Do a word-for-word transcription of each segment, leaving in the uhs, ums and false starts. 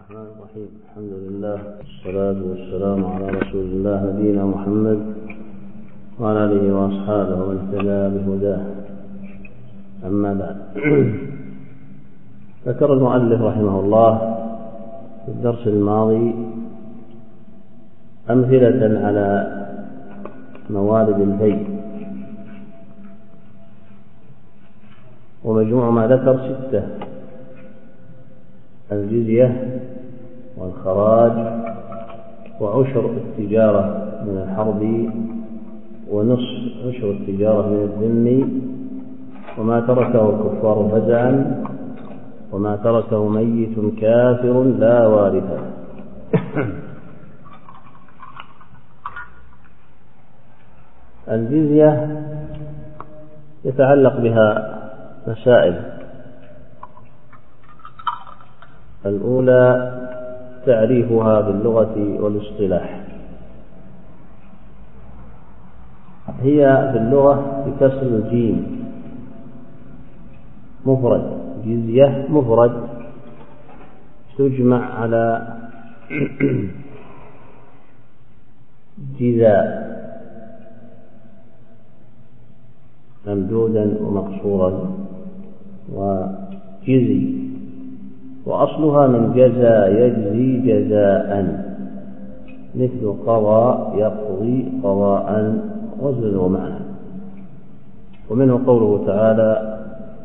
الرحمن الرحيم. الحمد لله والصلاة والسلام على رسول الله نبينا محمد وعلى آله وأصحابه ومن اهتدى بهداه. أما بعد، ذكر المؤلف رحمه الله في الدرس الماضي أمثلة على موارد الفيء، ومجموع ما ذكر ستة: الجزية والخراج وعشر التجارة من الحرب ونصف عشر التجارة من الذم وما تركه الكفار فزعا وما تركه ميت كافر لا وارث له. الجزية يتعلق بها مسائل. الأولى تعريفها باللغة والاصطلاح. هي في اللغة بكسر الجيم مفرد، جزية مفرد تجمع على جزاء ممدودا ومقصورا وجزي، وأصلها من جزى يجزي جزاء، مثل قضى يقضي قضاء وزن ومعنى. ومنه قوله تعالى: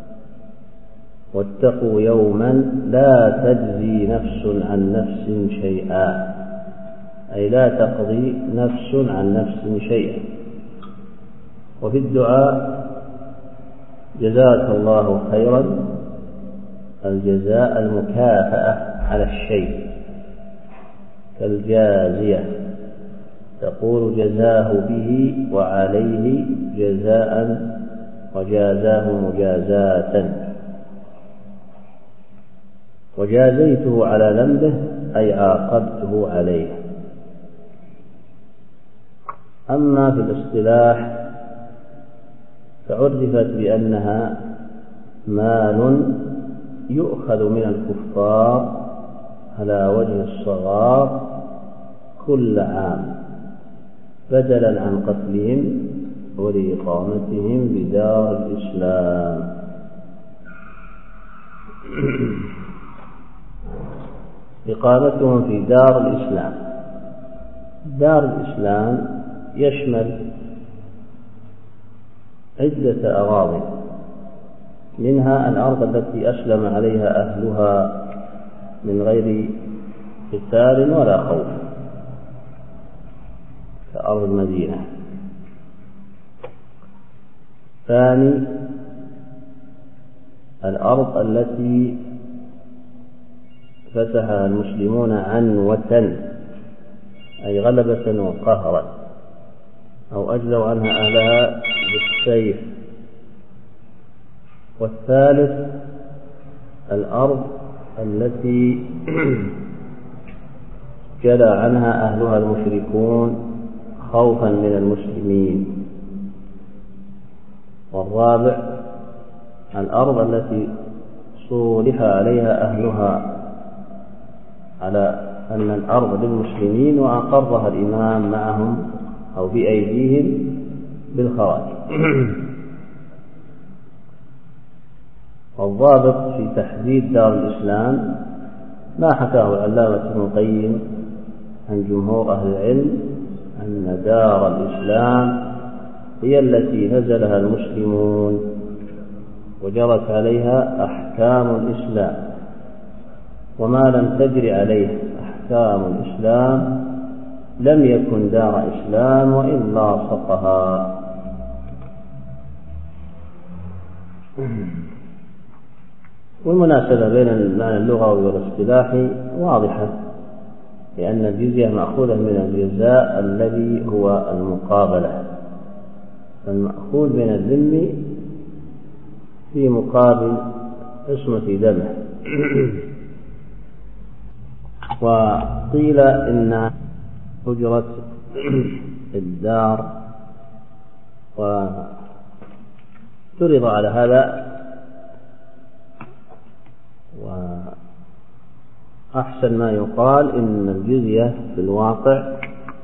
واتقوا يوما لا تجزي نفس عن نفس شيئا، أي لا تقضي نفس عن نفس شيئا. وفي الدعاء: جزاك الله خيرا، الجزاء المكافأة على الشيء، كالجازية تقول جزاه به وعليه جزاء وجازاه مجازاة. وجازيته على ذنبه أي عاقبته عليه. أما في الاصطلاح فعرفت بأنها مال يؤخذ من الكفار على وجه الصغار كل عام بدلا عن قتلهم ولإقامتهم بدار الإسلام. إقامتهم في دار الإسلام. دار الإسلام يشمل عدة أراضي، منها الأرض التي أسلم عليها أهلها من غير قتال ولا خوف، كأرض المدينة. ثاني، الأرض التي فتحها المسلمون عنوة، أي غلبة وقهرا، أو أجلوا عنها أهلها بالسيف. والثالث، الأرض التي جلى عنها أهلها المشركون خوفا من المسلمين. والرابع، الأرض التي صولح عليها أهلها على أن الأرض للمسلمين وأقرها الإمام معهم أو بأيديهم بالخراج. والضابط في تحديد دار الإسلام ما حكاه العلامة ابن القيم عن جمهور أهل العلم، أن دار الإسلام هي التي نزلها المسلمون وجرت عليها أحكام الإسلام، وما لم تجر عليه أحكام الإسلام لم يكن دار إسلام وإن لاصقها. والمناسبة بين المعنى اللغوي والاصطلاحي واضحة، لأن الجزية مأخوذة من الجزاء الذي هو المقابلة، المأخوذ من الذم في مقابل عصمة دمه. وقيل إن أجرة الدار، وافترض على هذا أحسن ما يقال إن الجزية في الواقع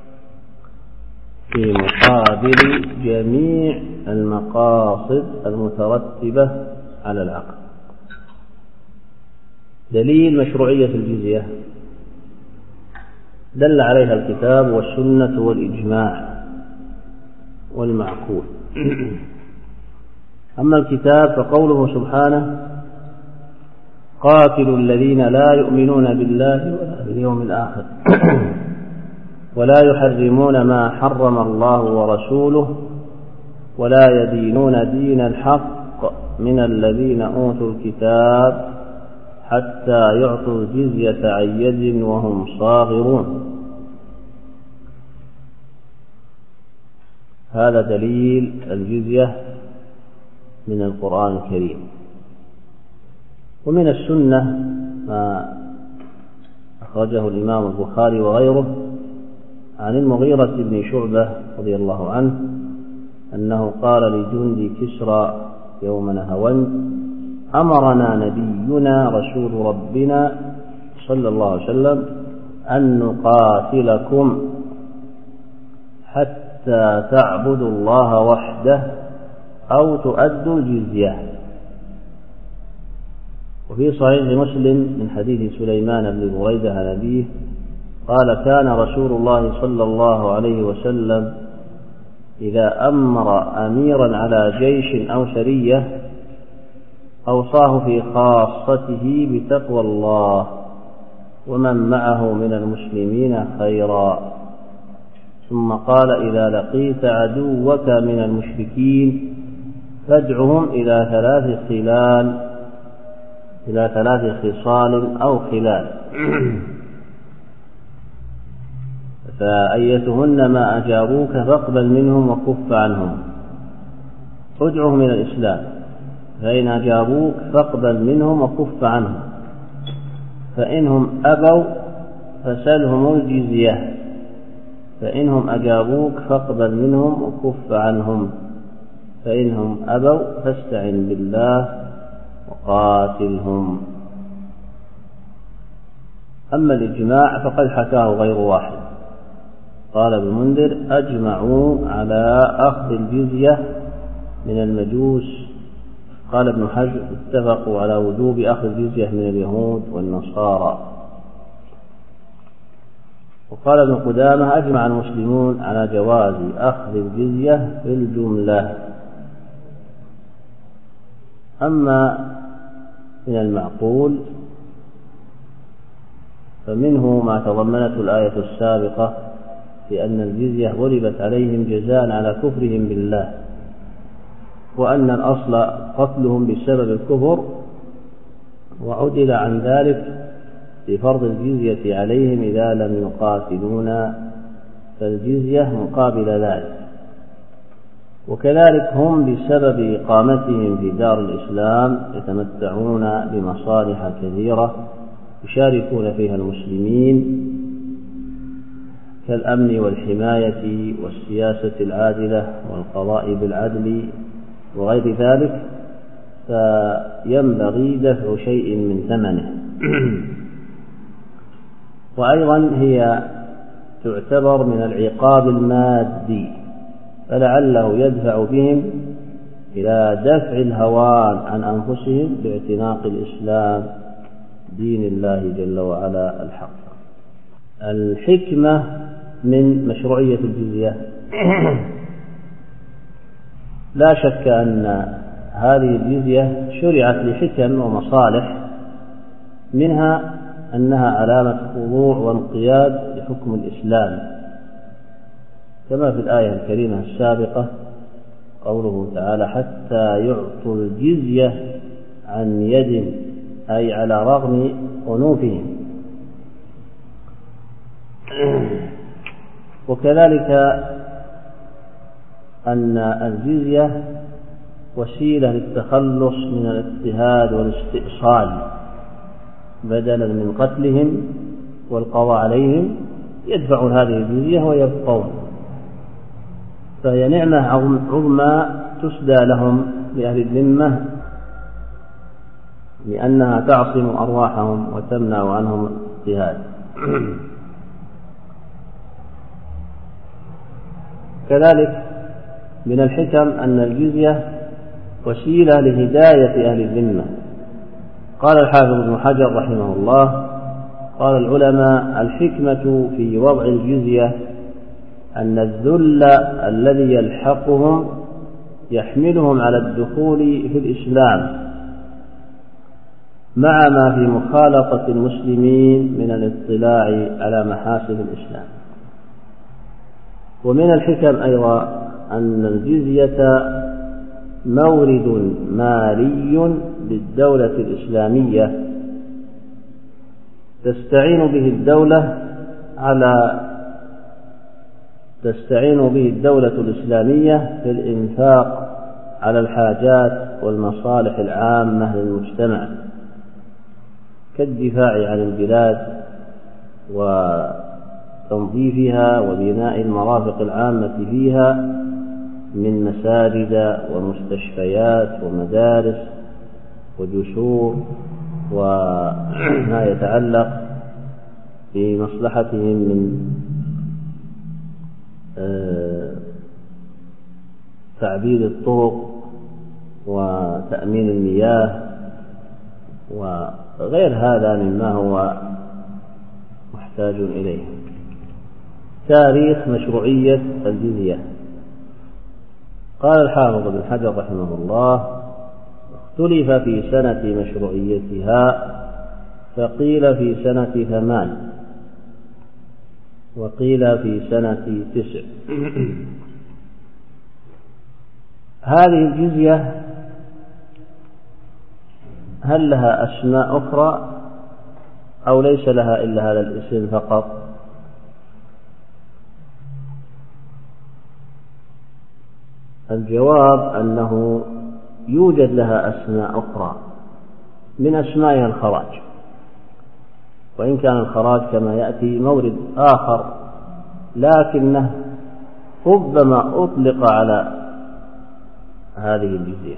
في مقابل جميع المقاصد المترتبة على العقد. دليل مشروعية الجزية دل عليها الكتاب والسنة والإجماع والمعقول. أما الكتاب فقوله سبحانه: قاتلوا الذين لا يؤمنون بالله ولا باليوم الآخر ولا يحرمون ما حرم الله ورسوله ولا يدينون دين الحق من الذين أوتوا الكتاب حتى يعطوا الجزية عن يد وهم صاغرون. هذا دليل الجزية من القرآن الكريم. ومن السنة ما أخرجه الإمام البخاري وغيره عن المغيرة بن شعبة رضي الله عنه أنه قال لجند كسرى يوم نهاوند: أمرنا نبينا رسول ربنا صلى الله عليه وسلم أن نقاتلكم حتى تعبدوا الله وحده أو تؤدوا الجزية. وفي صحيح مسلم من حديث سليمان بن بريدة عن أبيه قال: كان رسول الله صلى الله عليه وسلم إذا أمر أميرا على جيش أو سرية أوصاه في خاصته بتقوى الله ومن معه من المسلمين خيرا، ثم قال: إذا لقيت عدوك من المشركين فادعهم إلى ثلاث خلال إلى ثلاث خصال أو خلال، فأيتهن ما أجابوك فاقبل منهم وكف عنهم. ادعهم إلى الإسلام، فإن أجابوك فاقبل منهم وكف عنهم، فإنهم أبوا فسلهم الجزية، فإنهم أجابوك فاقبل منهم وكف عنهم، فإنهم أبوا فاستعن بالله وقاتلهم. أما الإجماع فقد حكاه غير واحد. قال ابن المنذر: أجمعوا على أخذ الجزية من المجوس. قال ابن حزم: اتفقوا على وجوب أخذ الجزية من اليهود والنصارى. وقال ابن قدامة: أجمع المسلمون على جواز أخذ الجزية في الجملة. أما من المعقول فمنه ما تضمنته الآية السابقة في أن الجزية ضربت عليهم جزاء على كفرهم بالله، وأن الأصل قتلهم بسبب الكفر، وعدل عن ذلك بفرض الجزية عليهم إذا لم يقاتلونا، فالجزية مقابل ذلك. وكذلك هم بسبب إقامتهم في دار الإسلام يتمتعون بمصالح كثيرة يشاركون فيها المسلمين كالأمن والحماية والسياسة العادلة والقضاء بالعدل وغير ذلك، فينبغي دفع شيء من ثمنه. وأيضا هي تعتبر من العقاب المادي، فلعله يدفع بهم إلى دفع الهوان عن أنفسهم باعتناق الإسلام دين الله جل وعلا الحق. الحكمة من مشروعية الجزية: لا شك أن هذه الجزية شرعت لحكم ومصالح، منها أنها علامة خضوع وانقياد لحكم الإسلام، كما في الآية الكريمة السابقة قوله تعالى: حتى يعطوا الجزية عن يد، أي على رغم أنوفهم. وكذلك أن الجزية وسيلة للتخلص من الاضطهاد والاستئصال، بدلا من قتلهم والقضاء عليهم يدفعون هذه الجزية ويبقون، فهي نعمة عظمى تسدى لهم لأهل الذمة، لأنها تعصم أرواحهم وتمنع عنهم الاجتهاد. كذلك من الحكم أن الجزية وسيلة لهداية أهل الذمة. قال الحافظ ابن حجر رحمه الله: قال العلماء: الحكمة في وضع الجزية أن الذل الذي يلحقهم يحملهم على الدخول في الإسلام مع ما في مخالطة المسلمين من الاطلاع على محاسن الإسلام. ومن الحكم أيضا أن الجزية مورد مالي للدولة الإسلامية تستعين به الدولة على تستعين به الدولة الإسلامية في الإنفاق على الحاجات والمصالح العامة للمجتمع، كالدفاع عن البلاد وتنظيفها وبناء المرافق العامة فيها من مساجد ومستشفيات ومدارس وجسور وما يتعلق بمصلحتهم من تعبيد الطرق وتأمين المياه وغير هذا مما هو محتاج إليه. تاريخ مشروعية الجزية. قال الحافظ ابن حجر رحمه الله: اختلف في سنة مشروعيتها، فقيل في سنة ثمان وقيل في سنة تسع. هذه الجزية هل لها أسماء أخرى أو ليس لها إلا هذا الاسم فقط؟ الجواب أنه يوجد لها أسماء أخرى، من أسمائها الخراج، وإن كان الخراج كما يأتي مورد آخر لكنه ربما أطلق على هذه الجزية.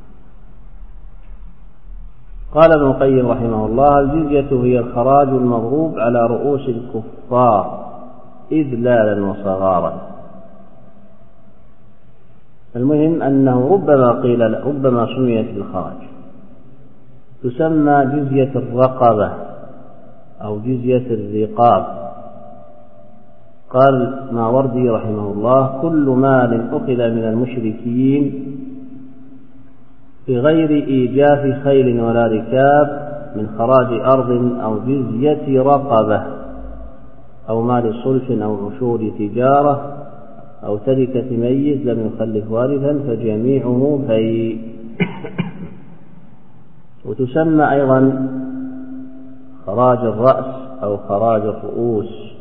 قال ابن القيم رحمه الله: الجزية هي الخراج المضروب على رؤوس الكفار إذلالا وصغارا. المهم أنه ربما قيل ربما سميت بالخراج، تسمى جزية الرقبة أو جزية الرقاب. قال ماوردي رحمه الله: كل مال أخذ من المشركين بغير إيجاف خيل ولا ركاب من خراج أرض أو جزية رقبة أو مال صلح أو عشور تجارة أو تركة ميت لم يخلف وارثا فجميعه في. وتسمى أيضا خراج الرأس أو خراج الرؤوس.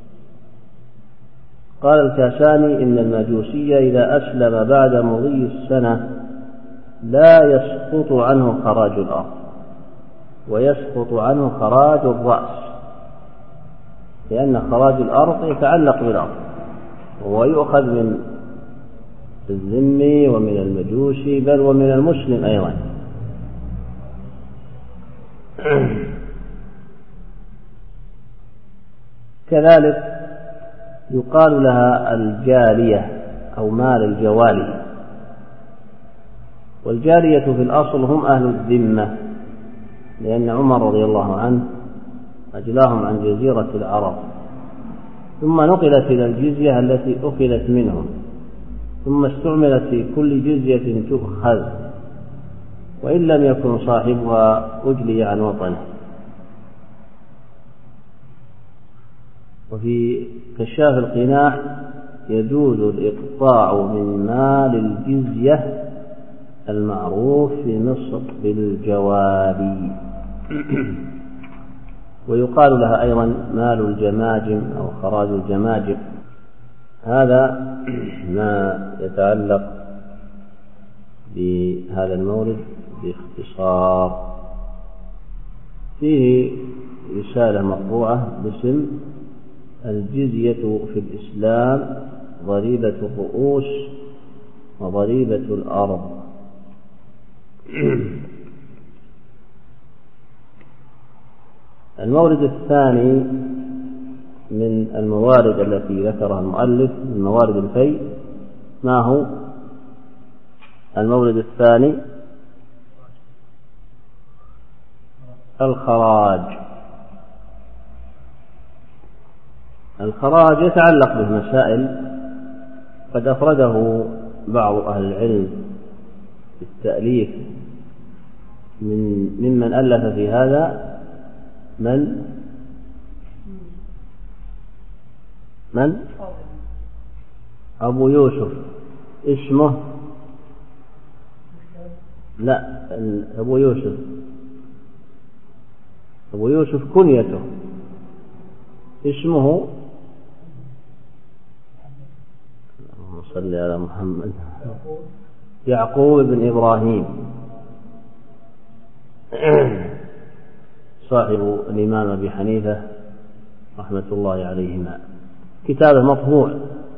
قال الكاشاني: إن المجوسي إذا أسلم بعد مضي السنة لا يسقط عنه خراج الأرض ويسقط عنه خراج الرأس، لأن خراج الأرض يتعلق بالأرض ويؤخذ من الذمي ومن المجوسي بل ومن المسلم أيضا. كذلك يقال لها الجارية أو مال الجوالي. والجارية في الأصل هم أهل الذمة، لأن عمر رضي الله عنه أجلاهم عن جزيرة العرب، ثم نقلت إلى الجزية التي أخذت منهم، ثم استعملت في كل جزية تؤخذ وإن لم يكن صاحبها أجلي عن وطنه. وفي كشاف القناع: يجوز الإقطاع من مال الجزية المعروف في مصر بالجوالي. ويقال لها أيضا مال الجماجم أو خراج الجماجم. هذا ما يتعلق بهذا المورد باختصار. فيه رسالة مطبوعة باسم الجزية في الإسلام ضريبة الرؤوس وضريبة الأرض. المورد الثاني من الموارد التي ذكرها المؤلف من موارد الفيء ما هو؟ المورد الثاني الخراج. الخراج يتعلق بمسائل قد أفرده بعض أهل العلم بالتأليف من ممن ألف في هذا من من أبو يوسف اسمه لا أبو يوسف أبو يوسف كنيته اسمه اللهم صل على محمد يعقوب بن إبراهيم صاحب الإمام أبي حنيفة رحمة الله عليهما، كتابه مطبوع.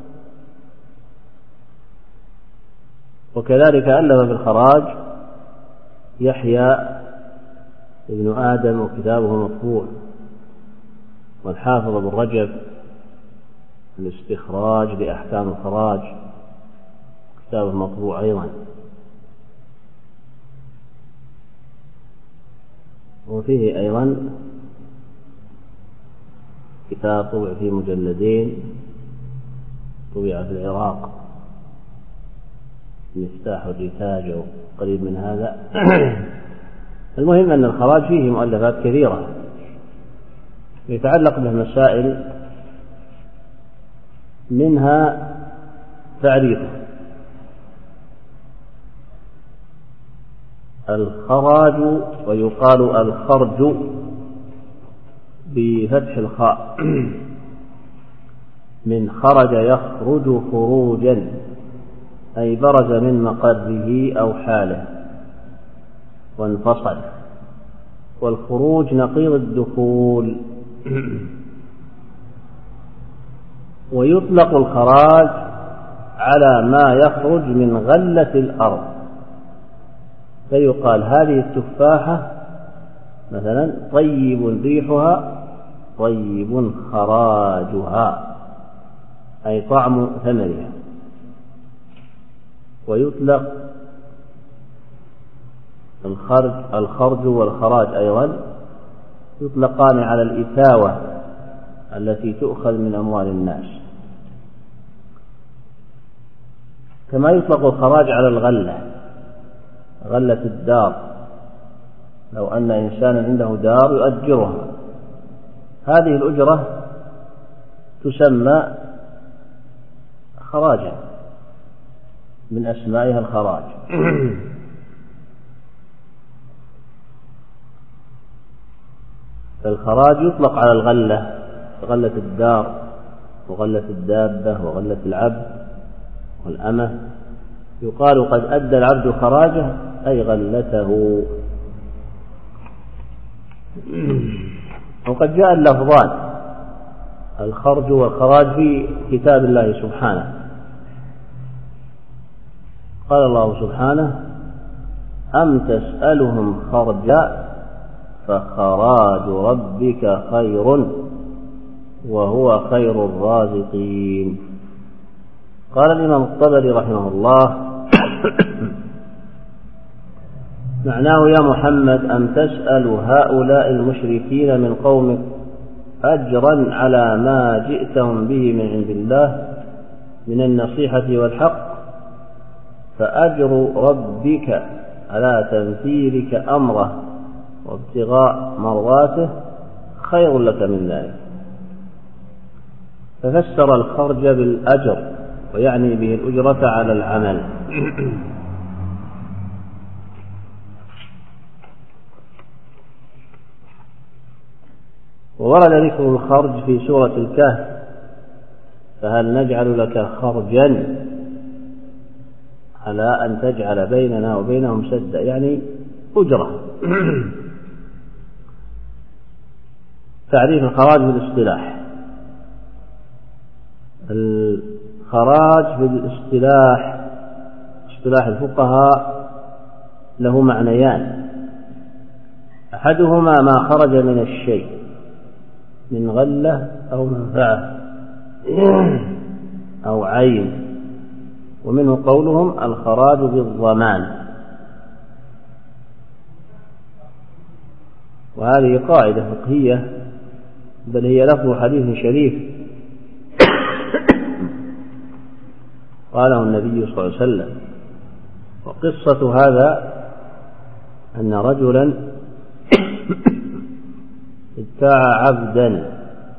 وكذلك ألف بالخراج يحيى ابن آدم وكتابه مطبوع، والحافظ ابن رجب الاستخراج لأحكام الخراج كتابه مطبوع أيضا. وفيه أيضا كتاب طبع في مجلدين طبع في العراق مفتاح الرتاج أو قريب من هذا. المهم أن الخراج فيه مؤلفات كثيرة يتعلق بمسائل منها تعريفه. الخراج ويقال الخرج بفتح الخاء من خرج يخرج خروجا أي برز من مقره أو حاله وانفصل، والخروج نقيض الدخول. ويطلق الخراج على ما يخرج من غلة الأرض، فيقال هذه التفاحة مثلا طيب ريحها طيب خراجها أي طعم ثمرها. ويطلق الخرج الخرج والخراج أيضا يطلقان على الإتاوة التي تؤخذ من أموال الناس، كما يطلق الخراج على الغلة، غلة الدار. لو أن إنسانا عنده دار يؤجرها، هذه الأجرة تسمى خراجا، من أسمائها الخراج. فالخراج يطلق على الغلة، غلة الدار وغلة الدابة وغلة العبد والأمة. يقال قد أدى العبد خراجه أي غلته. وقد جاء اللفظان الخرج والخراج في كتاب الله سبحانه. قال الله سبحانه أم تسألهم خرجا فخراج ربك خير وهو خير الرازقين. قال الإمام الطبري رحمه الله معناه يا محمد أم تسأل هؤلاء المشركين من قومك أجرا على ما جئتهم به من عند الله من النصيحة والحق، فأجر ربك على تنفيذك أمره وابتغاء مرضاته خير لك من ذلك. ففسر الخرج بالأجر ويعني به الأجرة على العمل. وورد ذكر الخرج في سورة الكهف فهل نجعل لك خرجا على أن تجعل بيننا وبينهم سدا، يعني أجرة. تعريف الخراج بالاصطلاح. الخراج بالاصطلاح اصطلاح الفقهاء له معنيان: أحدهما ما خرج من الشيء من غلة أو منفعة أو عين. ومنه قولهم الخراج بالضمان، وهذه قاعدة فقهية، بل هي لفظ حديث شريف قاله النبي صلى الله عليه وسلم. وقصة هذا أن رجلا ابتاع عبدا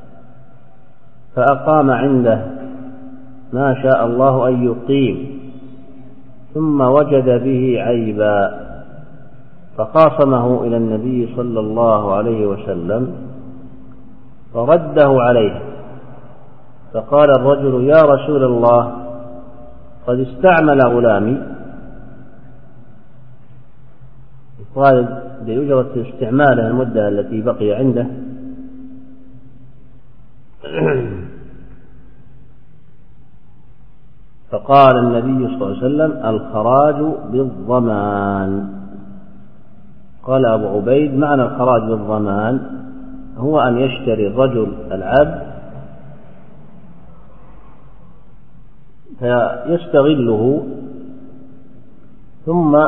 فأقام عنده ما شاء الله أن يقيم، ثم وجد به عيبا فخاصمه إلى النبي صلى الله عليه وسلم فرده عليه. فقال الرجل: يا رسول الله، قد استعمل غلامي. قال بأجرة استعماله المدة التي بقي عنده. فقال النبي صلى الله عليه وسلم: الخراج بالضمان. قال أبو عبيد: معنى الخراج بالضمان هو أن يشتري الرجل العبد فيستغله ثم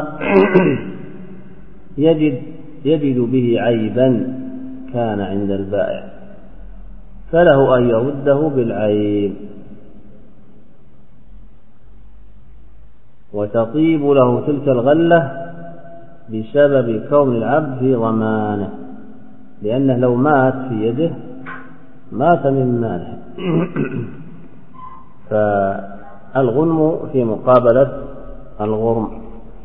يجد, يجد به عيبا كان عند البائع، فله أن يرده بالعيب وتطيب له تلك الغلة بسبب كون العبد في ضمانه، لأنه لو مات في يده مات من ماله. فالغنم في مقابلة الغرم.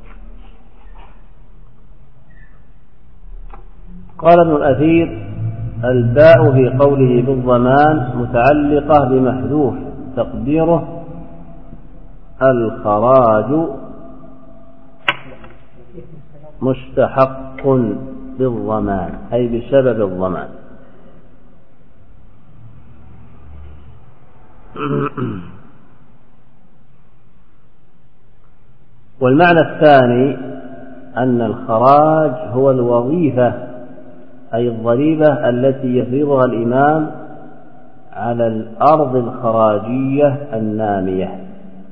قال ابن الأثير: الباء في قوله بالضمان متعلقة بمحذوف تقديره الخراج مستحق بالضمان، أي بسبب الضمان. والمعنى الثاني أن الخراج هو الوظيفة، أي الضريبة التي يفرضها الإمام على الأرض الخراجية النامية.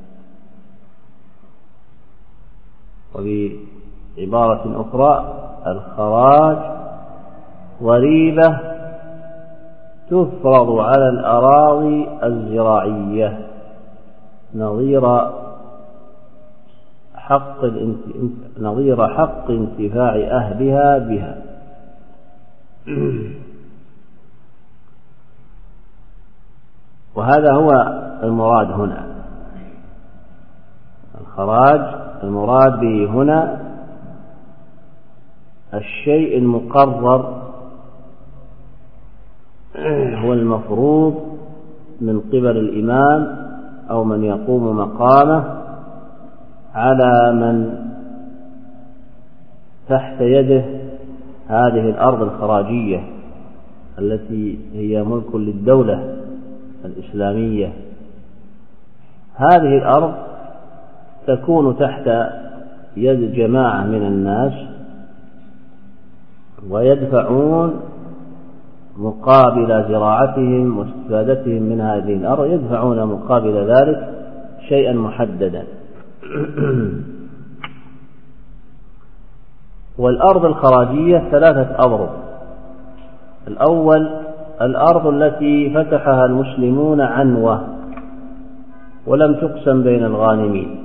وبعبارة أخرى: الخراج ضريبة تفرض على الأراضي الزراعية نظير حق نظير حق انتفاع أهلها بها. وهذا هو المراد هنا. الخراج المراد به هنا الشيء المقرر هو المفروض من قبل الإمام أو من يقوم مقامه على من تحت يده هذه الأرض الخراجية التي هي ملك للدولة الإسلامية. هذه الأرض تكون تحت يد جماعة من الناس، ويدفعون مقابل زراعتهم واستفادتهم من هذه الأرض، يدفعون مقابل ذلك شيئا محددا. والأرض الخراجية ثلاثة أضرب. الأول الأرض التي فتحها المسلمون عنوة ولم تقسم بين الغانمين،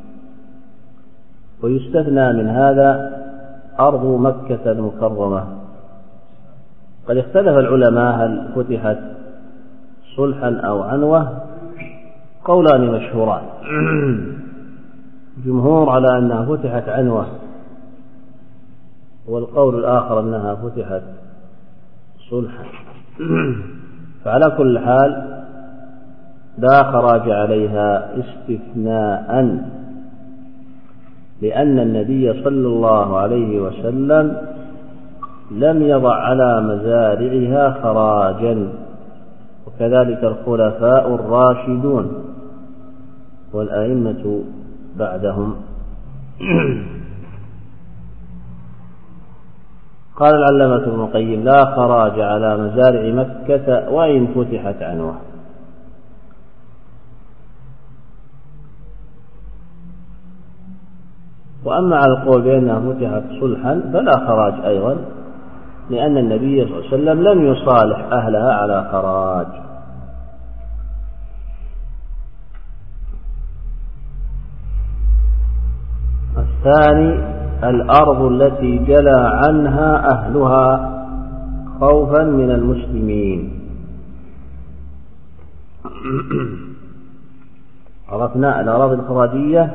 ويستثنى من هذا أرض مكة المكرمة. قد اختلف العلماء هل فتحت صلحا أو عنوة، قولان مشهوران. جمهور على أنها فتحت عنوة، والقول الآخر أنها فتحت صلحا. فعلى كل حال لا خراج عليها استثناء، لأن النبي صلى الله عليه وسلم لم يضع على مزارعها خراجا، وكذلك الخلفاء الراشدون والأئمة بعدهم. قال العلامة ابن القيم: لا خراج على مزارع مكة وإن فتحت عنوة. وأما على القول بأنها فتحت صلحا فلا خراج أيضا، لأن النبي صلى الله عليه وسلم لم يصالح أهلها على خراج. الثاني: الأرض التي جلى عنها أهلها خوفا من المسلمين. عرفنا الأراضي الخراجية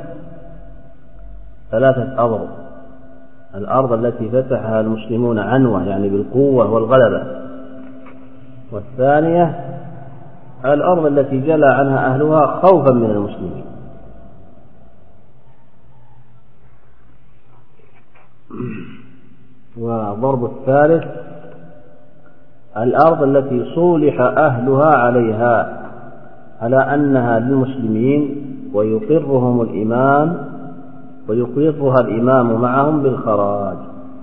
ثلاثة أرض: الأرض التي فتحها المسلمون عنوة يعني بالقوة والغلبة، والثانية الأرض التي جلى عنها أهلها خوفا من المسلمين. وضرب الثالث: الأرض التي صولح أهلها عليها على أنها للمسلمين ويقرهم الإمام ويقرها الإمام معهم بالخراج.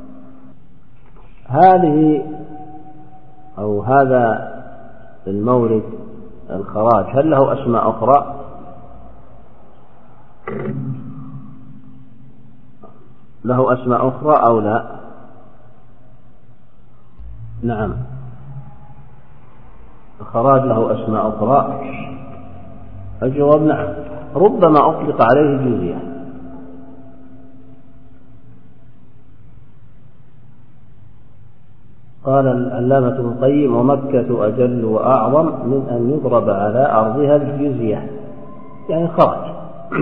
هذه أو هذا المورد الخراج هل له أسماء أخرى؟ له أسماء أخرى أو لا؟ نعم، الخراج له أسماء أخرى. الجواب نعم، ربما أطلق عليه جزية. قال العلامة ابن القيم: ومكة أجل وأعظم من أن يضرب على أرضها الجزية، يعني خراج.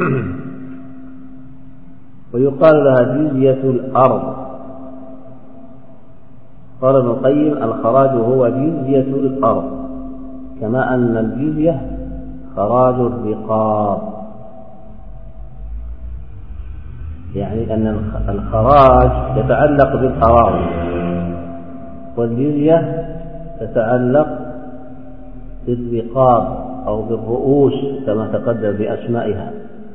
ويقال لها جزية الأرض. قال ابن القيم: الخراج هو جزية الأرض، كما أن الجزية خراج الرقاب، يعني أن الخراج يتعلق بالأراضي والجزية تتعلق بالرقاب أو بالرؤوس كما تقدم بأسمائها.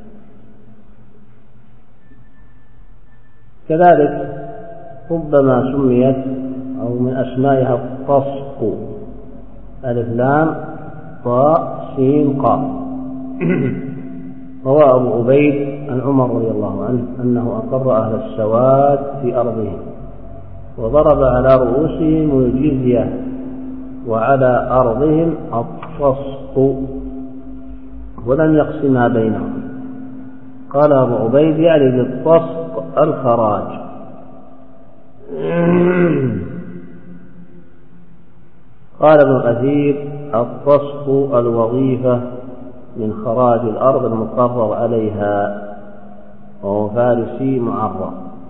كذلك ربما سميت أو من أسمائها الطسق، ألف لام طاء سين قاف. روى أبو عبيد عن عمر رضي الله عنه أنه أقر أهل السواد في أرضهم وضرب على رؤوسهم الجزية وعلى أرضهم الطسق ولم يقسمها بينهم. قال أبو عبيد: يعني للطسق الخراج. قال ابن كثير: الطسق الوظيفة من خراج الأرض المقرر عليها، وهو فارسي معرب.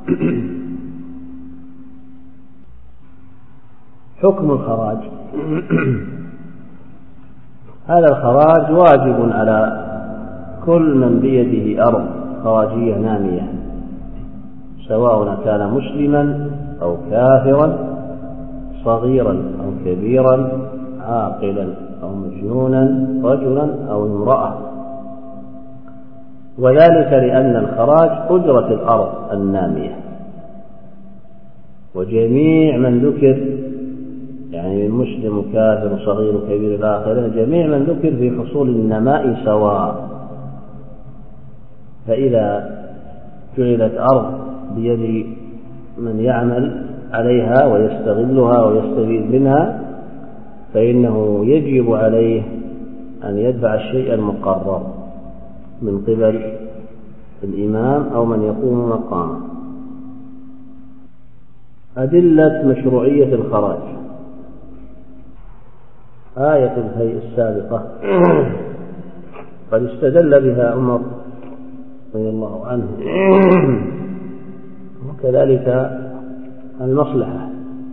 حكم الخراج: هذا الخراج واجب على كل من بيده أرض خراجية نامية، سواء كان مسلما أو كافرا، صغيرا أو كبيرا، عاقلا أو مجنونا، رجلا أو امرأة. وذلك لأن الخراج أجرة الأرض النامية، وجميع من ذكر يعني مسلم وكافر وصغير وكبير إلى آخره، جميع من ذكر في حصول النماء سواء. فإذا جعلت أرض بيد من يعمل عليها ويستغلها ويستفيد منها، فإنه يجب عليه أن يدفع الشيء المقرر من قبل الإمام أو من يقوم مقامه. أدلة مشروعية الخراج: آية الهيئة السابقة قد استدل بها عمر رضي الله عنه، وكذلك المصلحة.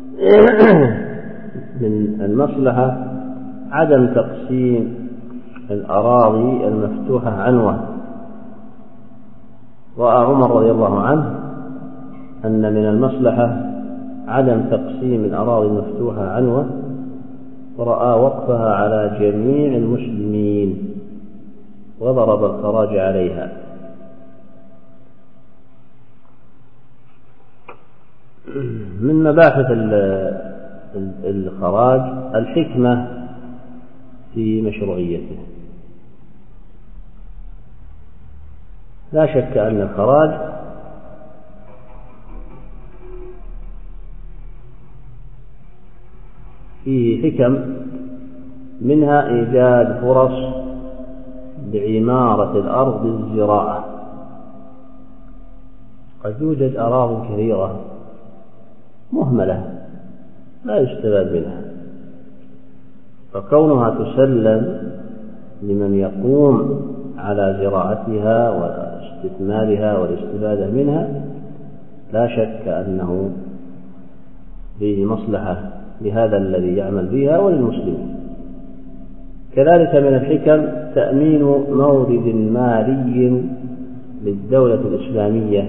من المصلحة عدم تقسيم الأراضي المفتوحة عنوة. رأى عمر رضي الله عنه أن من المصلحة عدم تقسيم الأراضي المفتوحة عنوة، ورأى وقفها على جميع المسلمين وضرب الخراج عليها. من مباحث الخراج الحكمة في مشروعيته. لا شك أن الخراج فيه حكم، منها إيجاد فرص لعمارة الأرض بالزراعة. قد يوجد أراضي كثيرة مهملة لا يستفاد منها، فكونها تسلم لمن يقوم على زراعتها واستثمارها والاستفادة منها لا شك أنه فيه مصلحة لهذا الذي يعمل فيها وللمسلمين. كذلك من الحكم تأمين مورد مالي للدولة الإسلامية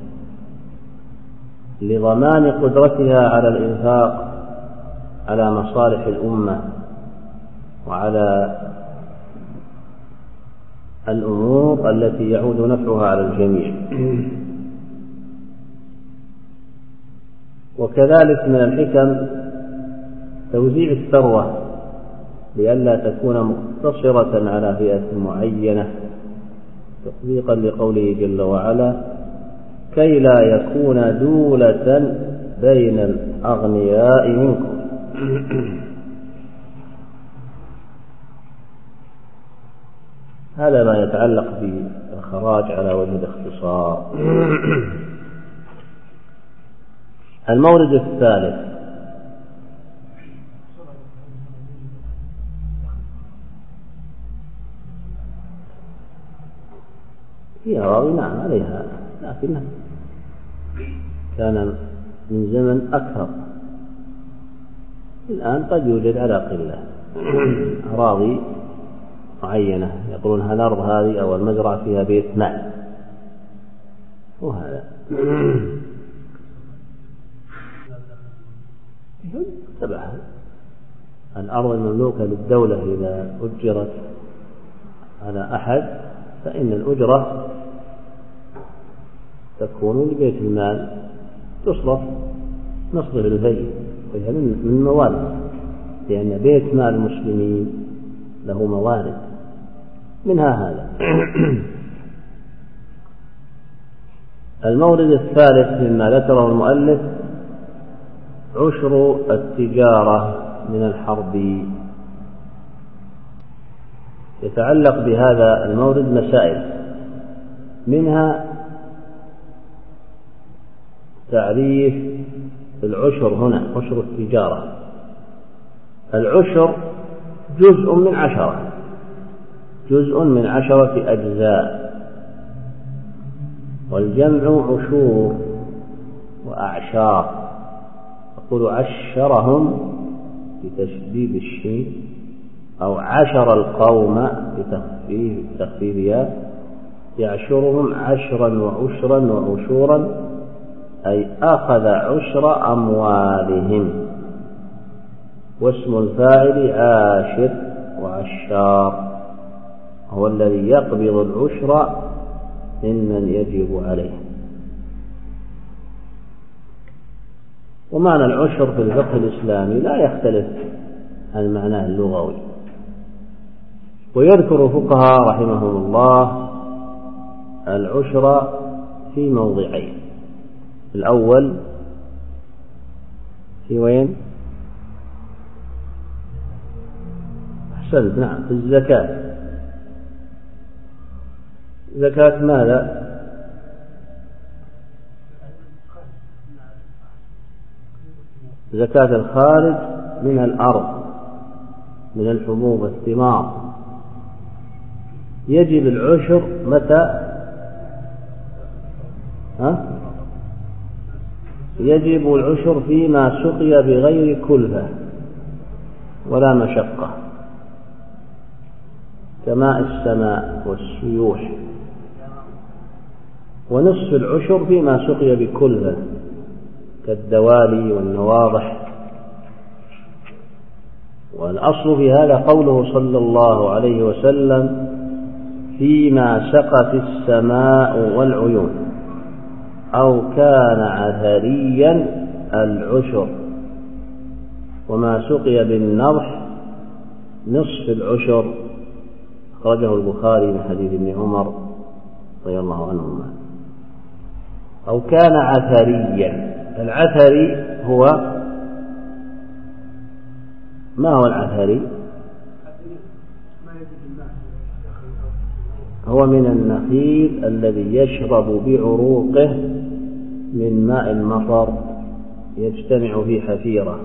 لضمان قدرتها على الإنفاق على مصالح الأمة وعلى الأمور التي يعود نفعها على الجميع. وكذلك من الحكم توزيع الثروة لئلا تكون مقتصرة على فئة معينة، تطبيقا لقوله جل وعلا: كي لا يكون دولة بين الأغنياء منكم. هذا ما يتعلق بالخراج على وجه الاختصار. المورد الثالث فيها أراضي نعم عليها، لكنها كان من زمن أكثر، الآن قد يوجد على قلة أراضي معينة يقولون هالأرض هذه أو المزرعة فيها بيت مال، وهذا تبعها. الأرض المملوكة للدولة إذا أجرت على أحد فإن الأجرة تكون لبيت المال، تصرف نصف البيت، وهي من موارد، لأن بيت مال المسلمين له موارد منها هذا. المورد الثالث مما ذكره المؤلف عشر التجارة من الحرب. يتعلق بهذا المورد مسائل، منها تعريف العشر. هنا عشر التجارة، العشر جزء من عشرة، جزء من عشرة أجزاء، والجمع عشور وأعشار. يقول عشرهم بتشديد الشين، أو عشر القوم بتخفيف تخفيفها، يعشرهم عشرا وعشرا وعشورا، أي أخذ عشر أموالهم. واسم الفاعل عاشر وعشار، هو الذي يقبض العشر ممن يجب عليه. ومعنى العشر في الفقه الإسلامي لا يختلف عن معناه اللغوي. ويذكر فقهاء رحمهم الله العشر في موضعين: الأول في وين؟ أحسنت، نعم، في الزكاة. زكاة ماذا؟ زكاة الخارج من الأرض، من الحبوب والثمار. يجب العشر متى؟ ها؟ يجب العشر فيما سقي بغير كلفة ولا مشقة، كماء السماء والسيوح. ونصف العشر فيما سقي بكلفة كالدوالي والنواضح. والأصل في هذا قوله صلى الله عليه وسلم: فيما سقت السماء والعيون، أو كان عثريا العشر، وما سقي بالنضح نصف العشر. أخرجه البخاري من حديث ابن عمر رضي الله عنهما. أو كان عثريا. العثري هو ما هو العثري؟ هو من النخيل الذي يشرب بعروقه من ماء المطر يجتمع في حفيرة.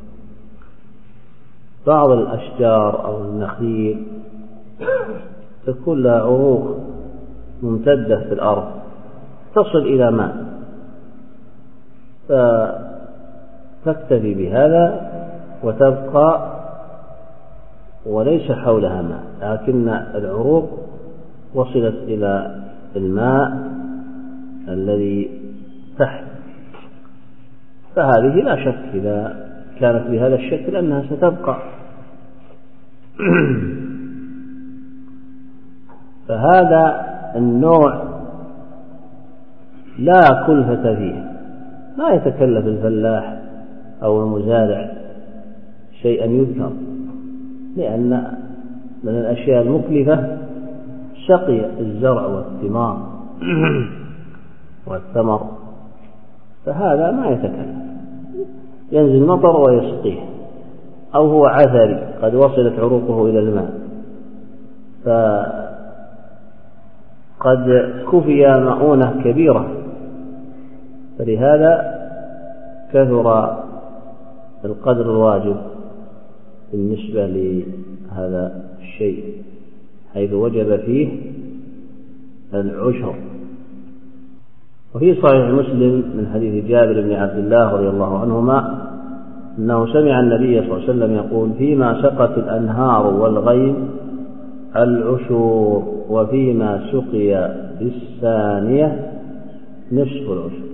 بعض الأشجار أو النخيل تكون لها عروق ممتدة في الأرض تصل إلى ماء، فتكتفي بهذا وتبقى وليس حولها ماء، لكن العروق وصلت إلى الماء الذي تحت، فهذه لا شك إذا كانت بهذا الشكل أنها ستبقى. فهذا النوع لا كلفة فيه، لا يتكلف الفلاح أو المزارع شيئا يذكر، لأن من الأشياء المكلفة سقي الزرع والثمار والثمر، فهذا ما يتكلف، ينزل مطر ويسقيه. أو هو عثري قد وصلت عروقه إلى الماء، فقد كفي مؤونة كبيرة، فلهذا كثر القدر الواجب بالنسبة لهذا الشيء، حيث وجب فيه العشر. وفي صحيح مسلم من حديث جابر بن عبد الله رضي الله عنهما أنه سمع النبي صلى الله عليه وسلم يقول: فيما سقت الأنهار والغيم العشور، وفيما سقي بالثانية نصف العشر.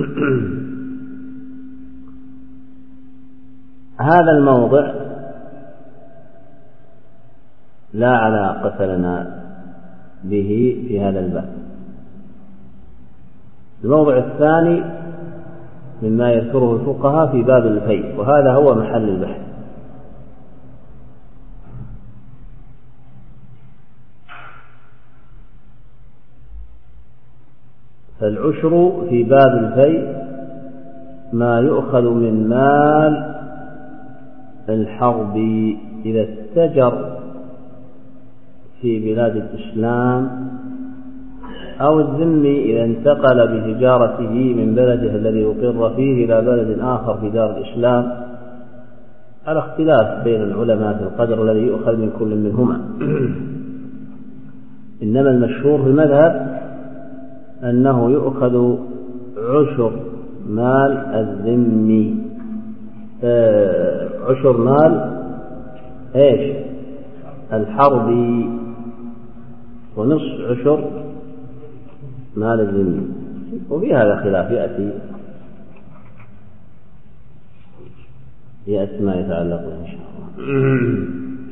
هذا الموضع لا علاقة لنا به في هذا الباب. الموضع الثاني مما يذكره الفقهاء في باب الفيء، وهذا هو محل البحث. فالعشر في باب الفيء ما يؤخذ من مال الحرب إذا اتجر في بلاد الإسلام، أو الذمي إذا انتقل بتجارته من بلده الذي أقر فيه إلى بلد آخر في دار الإسلام، على اختلاف بين العلماء في القدر الذي يؤخذ من كل منهما. إنما المشهور في المذهب أنه يؤخذ عشر مال الذمي، آه عشر مال ايش الحربي، ونصف عشر مال الذمي. وفي هذا خلاف يأتي يأتي ما يتعلق به إن شاء الله.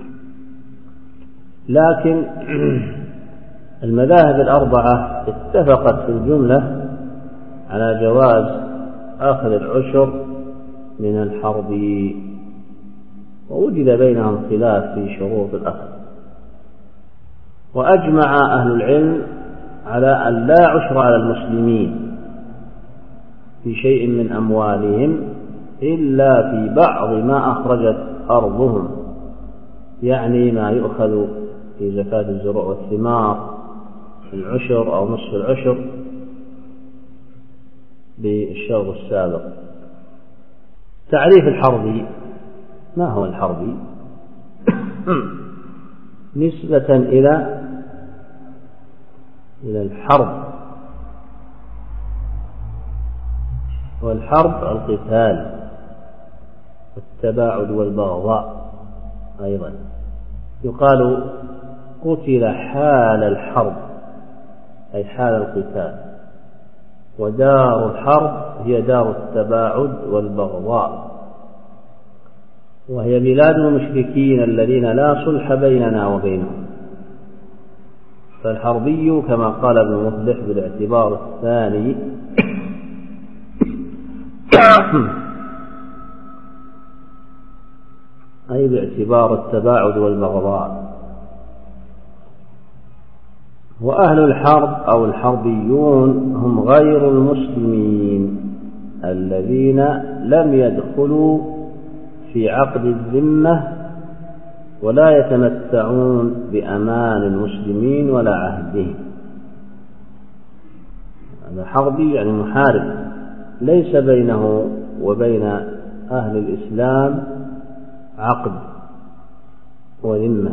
لكن المذاهب الأربعة اتفقت في الجملة على جواز أخذ العشر من الحرب، ووجد بينهم خلاف في شروط الأخذ. وأجمع أهل العلم على أن لا عشر على المسلمين في شيء من أموالهم إلا في بعض ما أخرجت أرضهم، يعني ما يؤخذ في زكاة الزروع والثمار العشر أو نصف العشر بالشرط السابق. تعريف الحربي: ما هو الحربي؟ نسبة إلى إلى الحرب، والحرب القتال والتباعد والبغضاء. أيضا يقال قتل حال الحرب، أي حال القتال، ودار الحرب هي دار التباعد والبغضاء، وهي بلاد المشركين الذين لا صلح بيننا وبينهم. فالحربي كما قال ابن مفلح بالاعتبار الثاني أي باعتبار التباعد والبغضاء. وأهل الحرب أو الحربيون هم غير المسلمين الذين لم يدخلوا في عقد الذمة ولا يتمتعون بأمان المسلمين ولا عهدهم. هذا حربي يعني محارب ليس بينه وبين أهل الإسلام عقد وذمة.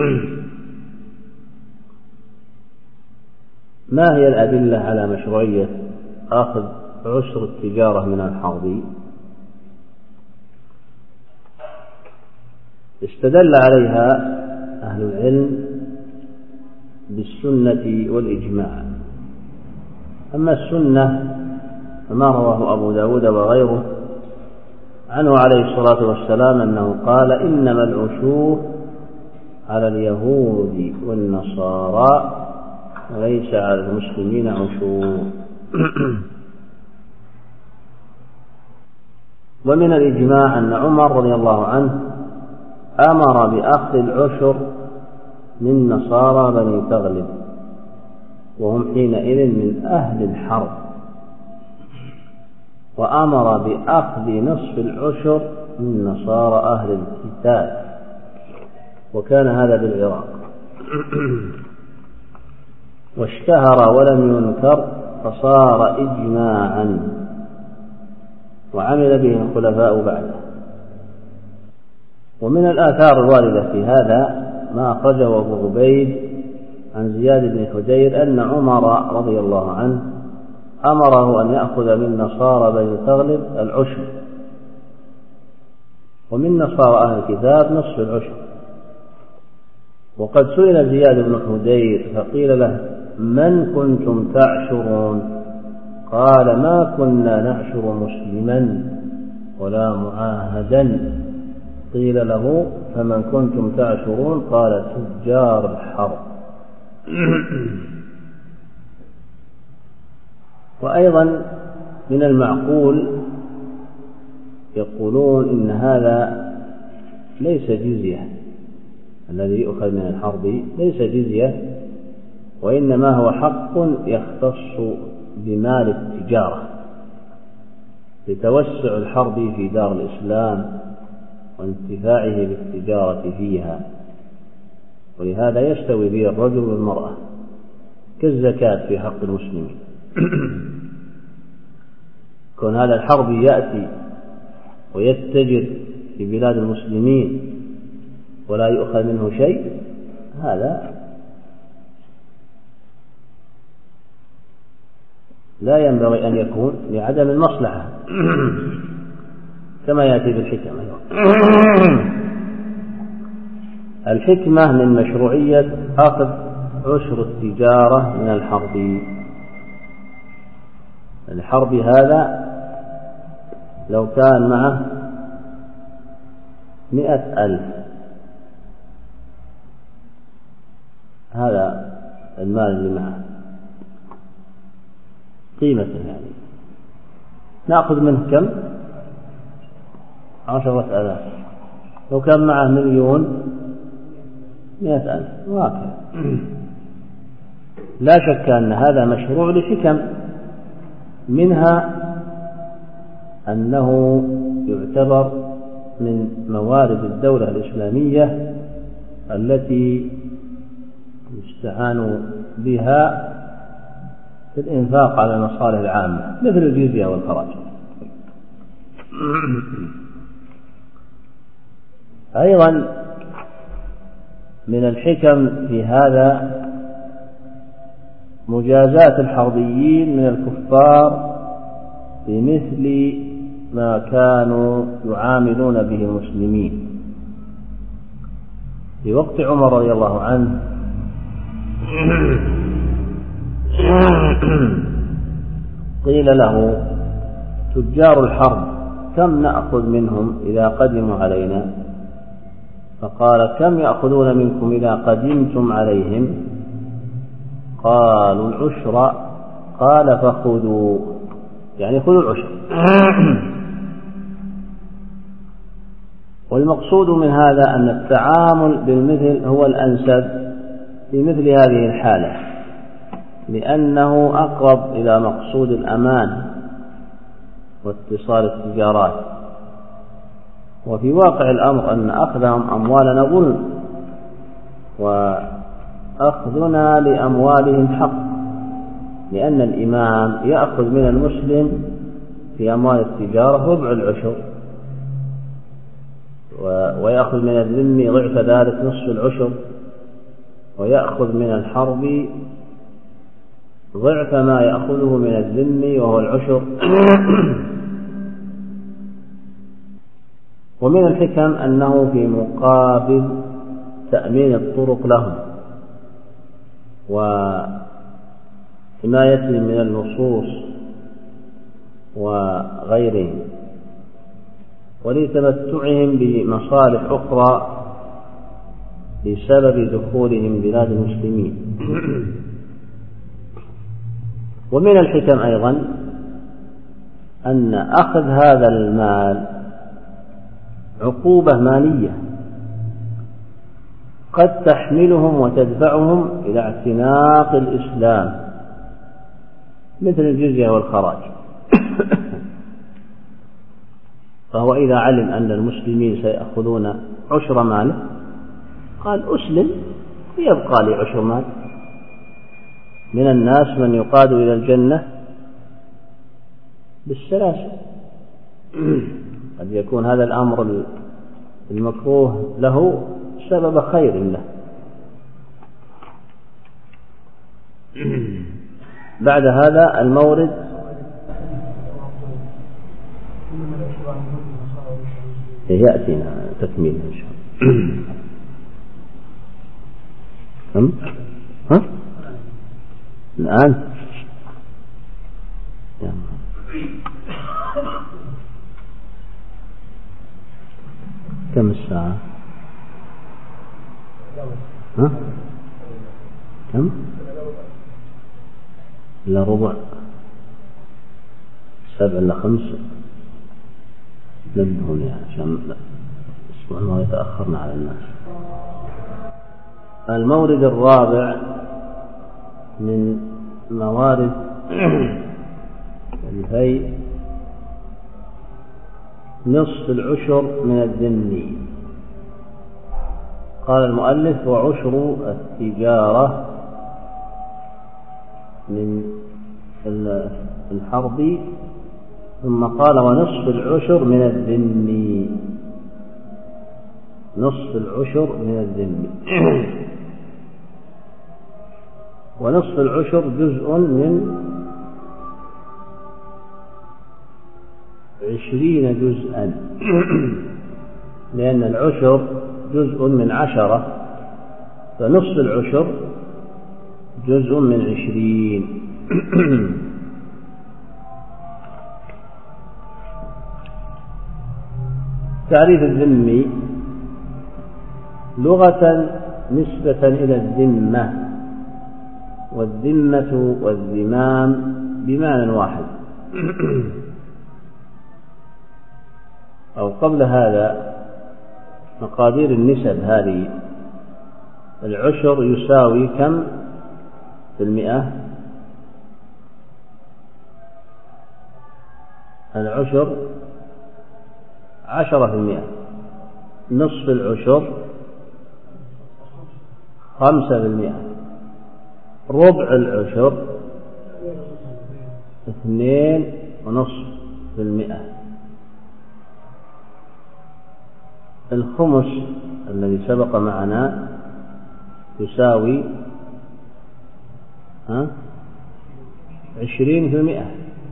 ما هي الأدلة على مشروعية أخذ عشر التجارة من الحربي؟ استدل عليها أهل العلم بالسنة والإجماع. أما السنة فما رواه أبو داود وغيره عنه عليه الصلاة والسلام أنه قال: إنما العشور على اليهود والنصارى وليس على المسلمين عشور. ومن الإجماع أن عمر رضي الله عنه أمر بأخذ العشر من نصارى بني تغلب، وهم حينئذ من أهل الحرب، وأمر بأخذ نصف العشر من نصارى أهل الكتاب، وكان هذا بالعراق. واشتهر ولم ينكر فصار إجماعا، وعمل به الخلفاء بعده. ومن الآثار الواردة في هذا ما أخرجه أبو عبيد عن زياد بن حدير أن عمر رضي الله عنه أمره أن يأخذ من نصارى بني تغلب العشر، ومن نصارى أهل الكتاب نصف العشر. وقد سئل زياد بن حدير فقيل له: من كنتم تعشرون؟ قال: ما كنا نعشر مسلما ولا معاهدا. قيل له: فمن كنتم تعشرون؟ قال: تجار الحرب. وأيضا من المعقول يقولون إن هذا ليس جزية، الذي يؤخذ من الحرب ليس جزية، وإنما هو حق يختص بمال التجارة لتوسع الحرب في دار الإسلام وانتفاعه بالتجارة فيها، ولهذا يستوي به الرجل والمرأة كالزكاة في حق المسلمين. كون هذا الحرب يأتي ويتجر في بلاد المسلمين ولا يؤخذ منه شيء، هذا لا ينبغي أن يكون لعدم المصلحة كما يأتي بالحكمة. الحكمة من مشروعية أخذ عشر التجارة من الحرب. الحرب هذا لو كان معه مئة ألف، هذا المال اللي معه قيمته، يعني نأخذ منه كم؟ عشرة آلاف. لو كان معه مليون مئة ألف، وهكذا. لا شك أن هذا مشروع لحكم، منها أنه يعتبر من موارد الدولة الإسلامية التي يستعان بها في الإنفاق على المصالح العامة مثل الجزية والخراج. أيضا من الحكم في هذا مجازاة الحربيين من الكفار بمثل ما كانوا يعاملون به المسلمين. في وقت عمر رضي الله عنه قيل له: تجار الحرب كم نأخذ منهم إذا قدموا علينا؟ فقال: كم يأخذون منكم إذا قدمتم عليهم؟ قالوا: العشر. قال: فخذوا، يعني خذوا العشر. والمقصود من هذا أن التعامل بالمثل هو الأنسب في مثل هذه الحالة، لأنه أقرب إلى مقصود الأمان واتصال التجارات. وفي واقع الأمر أن أخذهم أموالنا ظلم، وأخذنا لأموالهم حق، لأن الإمام يأخذ من المسلم في أموال التجارة ربع العشر، ويأخذ من الذمي ضعف ذلك نصف العشر، ويأخذ من الحرب ضعف ما يأخذه من الذمي وهو العشر. ومن الحكم أنه في مقابل تأمين الطرق لهم وحمايتهم من اللصوص وغيرهم، ولتمتعهم بمصالح أخرى بسبب دخولهم بلاد المسلمين. ومن الحكم أيضا أن أخذ هذا المال عقوبة مالية قد تحملهم وتدفعهم إلى اعتناق الإسلام، مثل الجزية والخراج. فهو إذا علم أن المسلمين سيأخذون عشر ماله قال أسلم ويبقى لي عشر مال. من الناس من يقاد إلى الجنة بالسلاسل، قد يكون هذا الأمر المكروه له سبب خير له. بعد هذا المورد يأتينا تكميل إن شاء الله. كم؟ ها؟ الآن كم الساعة؟ ها؟ كم؟ إلا ربع، سبع إلا خمس. نبهون يعني عشان الأسبوع الماضي تأخرنا على الناس. المورد الرابع من موارد الهي نصف العشر من الذمي. قال المؤلف وعشر التجارة من الحرب، ثم قال ونصف العشر من الذمي، نصف العشر من الذمي. ونصف العشر جزء من عشرين جزءا، لأن العشر جزء من عشرة، فنصف العشر جزء من عشرين. تعريف الذمي لغة نسبة إلى الذمة، والذمة والذمام بمعنى واحد. أو قبل هذا مقادير النسب هذه، العشر يساوي كم في المئة؟ العشر عشرة في المئة. نصف العشر خمسة في المئة. ربع العشر اثنين ونصف في المئة. الخمس الذي سبق معنا يساوي ها عشرين في المئة.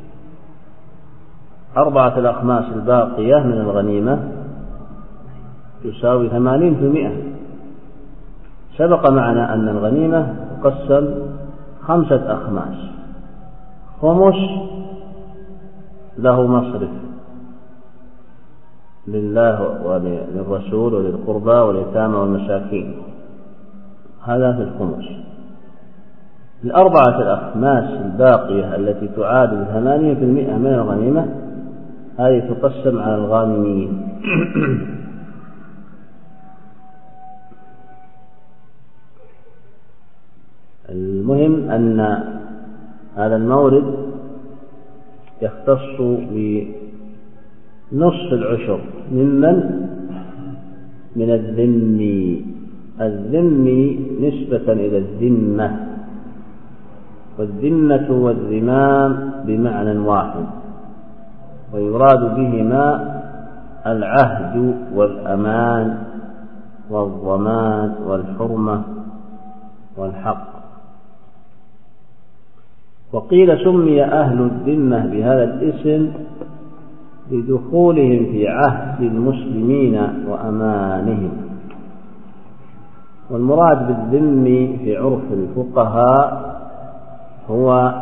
أربعة الأخماس الباقية من الغنيمة تساوي ثمانين في المئة. سبق معنا أن الغنيمة تقسم خمسة أخماس، خمس له مصرف لله وللرسول وللقربى واليتامى والمساكين، هذا في الخمس. الأربعة الأخماس الباقية التي تعادل ثمانية في المئة من الغنيمة هذه تقسم على الغانمين. المهم أن هذا المورد يختص بنصف العشر ممن من الذمي. الذمي نسبة إلى الذمة، والذمة والذمام بمعنى واحد، ويراد بهما العهد والأمان والضمان والحرمة والحق. وقيل سمي أهل الذمة بهذا الاسم لدخولهم في عهد المسلمين وأمانهم. والمراد بالذم في عرف الفقهاء هو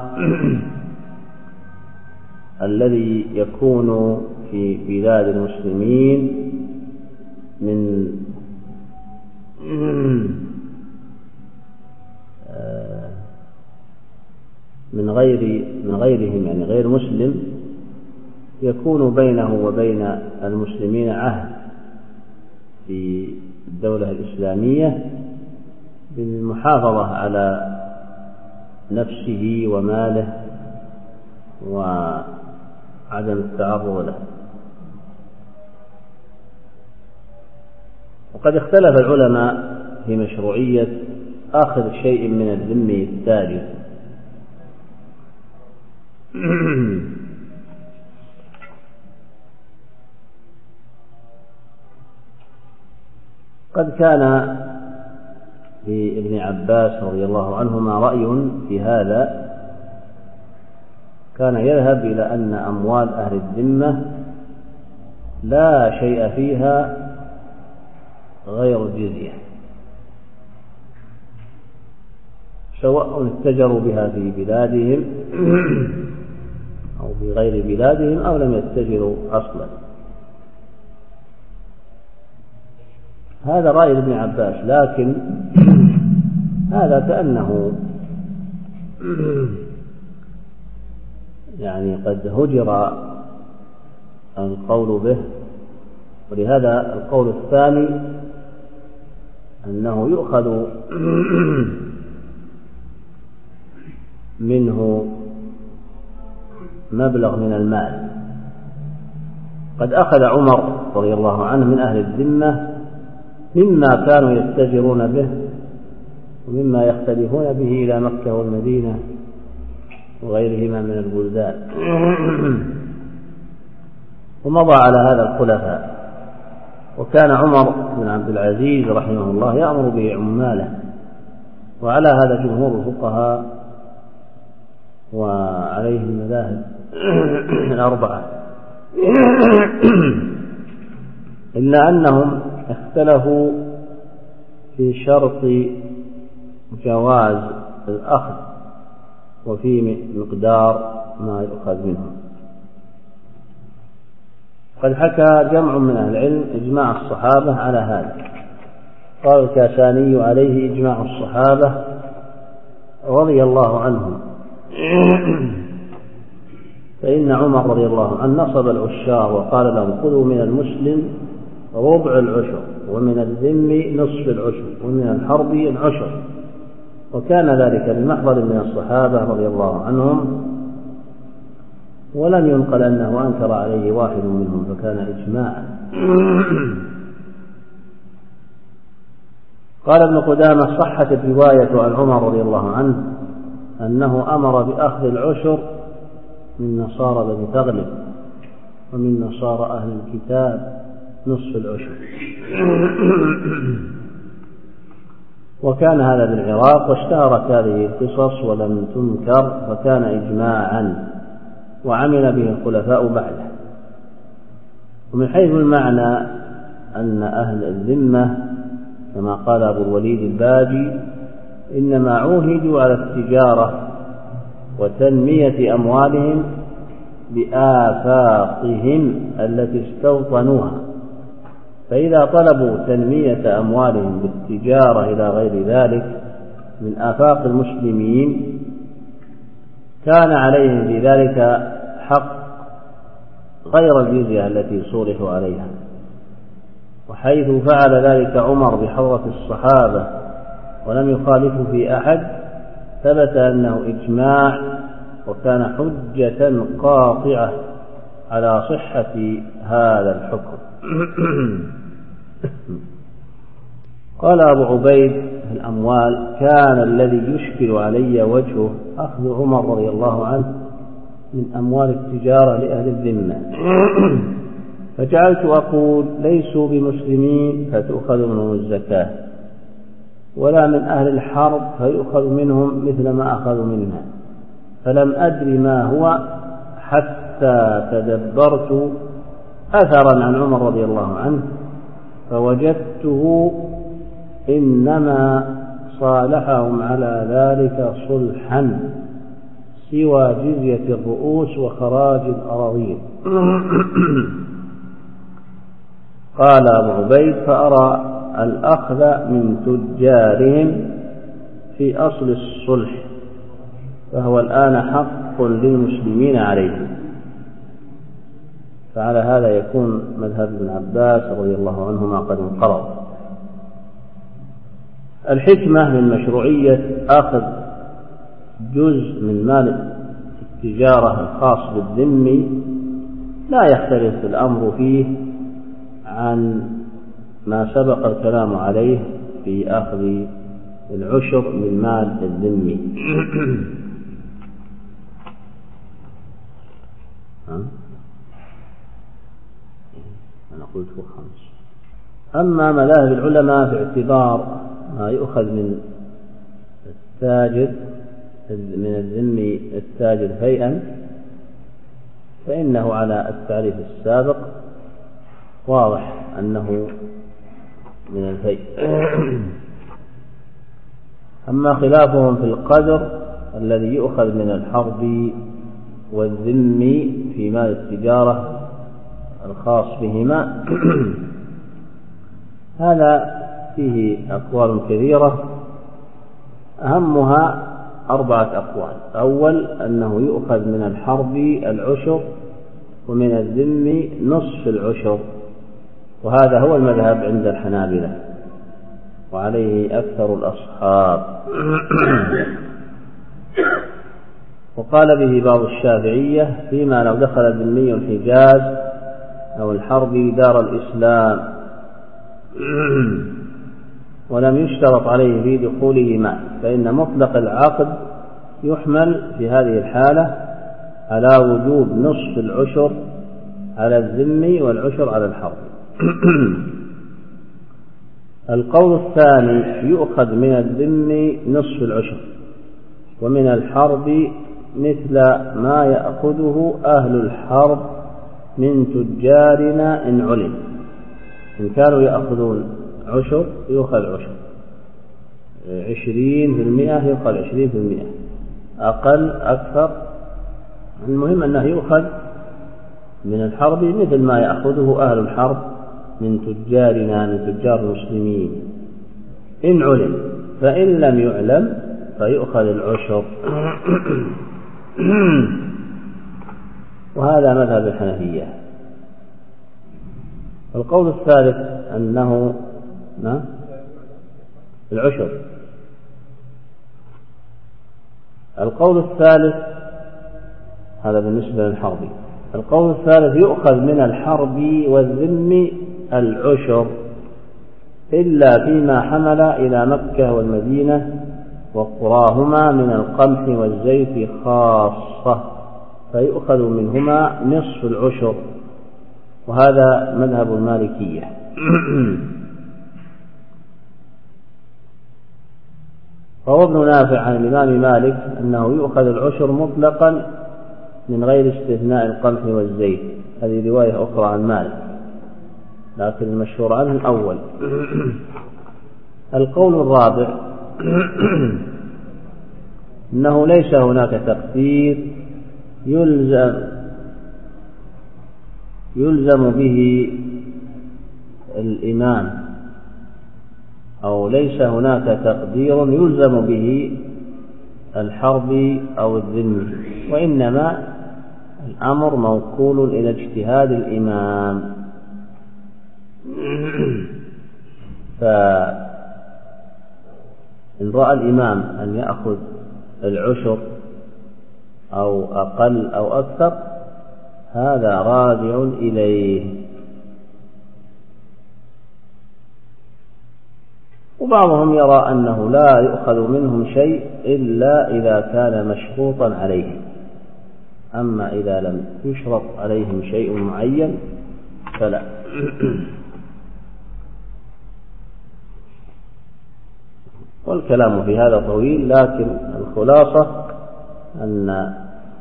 الذي يكون في بلاد المسلمين من من غير من غيرهم، يعني غير مسلم، يكون بينه وبين المسلمين عهد في الدولة الإسلامية بالمحافظة على نفسه وماله وعدم التعرض له. وقد اختلف العلماء في مشروعية آخذ شيء من الذم التالي. قد كان لابن عباس رضي الله عنهما رأي في هذا، كان يذهب إلى أن أموال أهل الذمة لا شيء فيها غير الجزية، سواء اتجروا بها في بلادهم أو في غير بلادهم أو لم يتجروا أصلا. هذا رأي ابن عباس، لكن هذا كأنه يعني قد هجر القول به، ولهذا القول الثاني أنه يؤخذ منه مبلغ من المال. قد أخذ عمر رضي الله عنه من أهل الذمة مما كانوا يتجرون به ومما يختلفون به إلى مكة والمدينة وغيرهما من البلدان، ومضى على هذا الخلفاء. وكان عمر بن عبد العزيز رحمه الله يأمر به عماله، وعلى هذا جمهور الفقهاء وعليه المذاهب الأربعة، إلا أنهم اختلفوا في شرط جواز الأخذ وفي مقدار ما يؤخذ منه. قد حكى جمع من أهل العلم إجماع الصحابة على هذا. قال الكاساني عليه إجماع الصحابة رضي الله عنهم، فإن عمر رضي الله عنه نصب العشار وقال لهم خذوا من المسلم ربع العشر، ومن الذم نصف العشر، ومن الحرب العشر. وكان ذلك بمحضر من الصحابة رضي الله عنهم، ولم ينقل أنه أنكر عليه واحد منهم، فكان إجماعا. قال ابن قدامة صحت الرواية عن عمر رضي الله عنه أنه أمر بأخذ العشر من نصارى بني تغلب ومن نصارى أهل الكتاب نصف العشر. وكان هذا بالعراق، واشتهرت هذه القصص ولم تنكر، فكان إجماعا وعمل به الخلفاء بعده. ومن حيث المعنى أن أهل الذمة كما قال أبو الوليد الباجي إنما عوهدوا على التجارة وتنمية أموالهم بآفاقهم التي استوطنوها، فإذا طلبوا تنمية أموالهم بالتجارة إلى غير ذلك من آفاق المسلمين كان عليهم في ذلك حق غير الجزية التي صورحوا عليها. وحيث فعل ذلك عمر بحضرة الصحابة ولم يخالفوا في أحد، ثبت أنه إجماع وكان حجة قاطعة على صحة هذا الحكم. قال أبو عبيد في الأموال: كان الذي يشكل علي وجهه أخذ عمر رضي الله عنه من أموال التجارة لأهل الذمة، فجعلت أقول: ليسوا بمسلمين فتؤخذ منهم الزكاة، ولا من أهل الحرب فيؤخذ منهم مثل ما أخذوا منها، فلم أدري ما هو حتى تدبرت أثرا عن عمر رضي الله عنه فوجدته إنما صالحهم على ذلك صلحا سوى جزية الرؤوس وخراج الأراضين. قال أبو عبيد: فأرى الأخذ من تجارهم في أصل الصلح، فهو الآن حق للمسلمين عليه. فعلى هذا يكون مذهب ابن عباس رضي الله عنهما قد انقرض. الحكمة من مشروعية أخذ جزء من مال التجارة الخاص بالذمي لا يختلف الأمر فيه عن ما سبق الكلام عليه في أخذ العشر من مال الذمي. أنا قلت خمس. أما مذاهب العلماء في اعتبار ما يؤخذ من التاجر من الذمي التاجر فيئا، فإنه على التعريف السابق واضح أنه من الفيء. أما خلافهم في القدر الذي يؤخذ من الحرب والذمي في مال التجارة الخاص بهما، هذا فيه أقوال كثيرة، أهمها أربعة أقوال. أول أنه يؤخذ من الحرب العشر ومن الذم نصف العشر، وهذا هو المذهب عند الحنابلة وعليه أكثر الأصحاب. وقال به بعض الشافعية فيما لو دخل الذمي الحجاز أو الحرب دار الإسلام ولم يشترط عليه في دخولهما، فإن مطلق العقد يحمل في هذه الحالة على وجوب نصف العشر على الذمي والعشر على الحرب. القول الثاني يؤخذ من الذمي نصف العشر ومن الحرب مثل ما يأخذه أهل الحرب من تجارنا إن علم. إن كانوا يأخذون عشر يؤخذ عشر، عشرين في المئة يؤخذ عشرين في المئة، أقل أكثر، المهم أنه يؤخذ من الحرب مثل ما يأخذه أهل الحرب من تجارنا من تجار المسلمين إن علم، فإن لم يعلم فيؤخذ العشر. وهذا مذهب الحنفية. القول الثالث أنه ما العشر. القول الثالث هذا بالنسبة للحرب. القول الثالث يؤخذ من الحرب والذم العشر إلا فيما حمل إلى مكة والمدينة وقراهما من القمح والزيت خاصة، فيؤخذ منهما نصف العشر، وهذا مذهب المالكية. روى ابن نافع عن الإمام مالك أنه يؤخذ العشر مطلقا من غير استثناء القمح والزيت، هذه رواية أخرى عن مالك، لكن المشهور عنه الأول. القول الرابع أنه ليس هناك تقدير يلزم يلزم به الإمام، أو ليس هناك تقدير يلزم به الحرب أو الذم، وإنما الأمر موكول إلى اجتهاد الإمام. فإن رأى الإمام أن يأخذ العشر أو أقل أو أكثر هذا راجع إليه. وبعضهم يرى أنه لا يؤخذ منهم شيء إلا إذا كان مشروطا عليه، أما إذا لم يشرط عليهم شيء معين فلا. والكلام في هذا طويل، لكن الخلاصة أن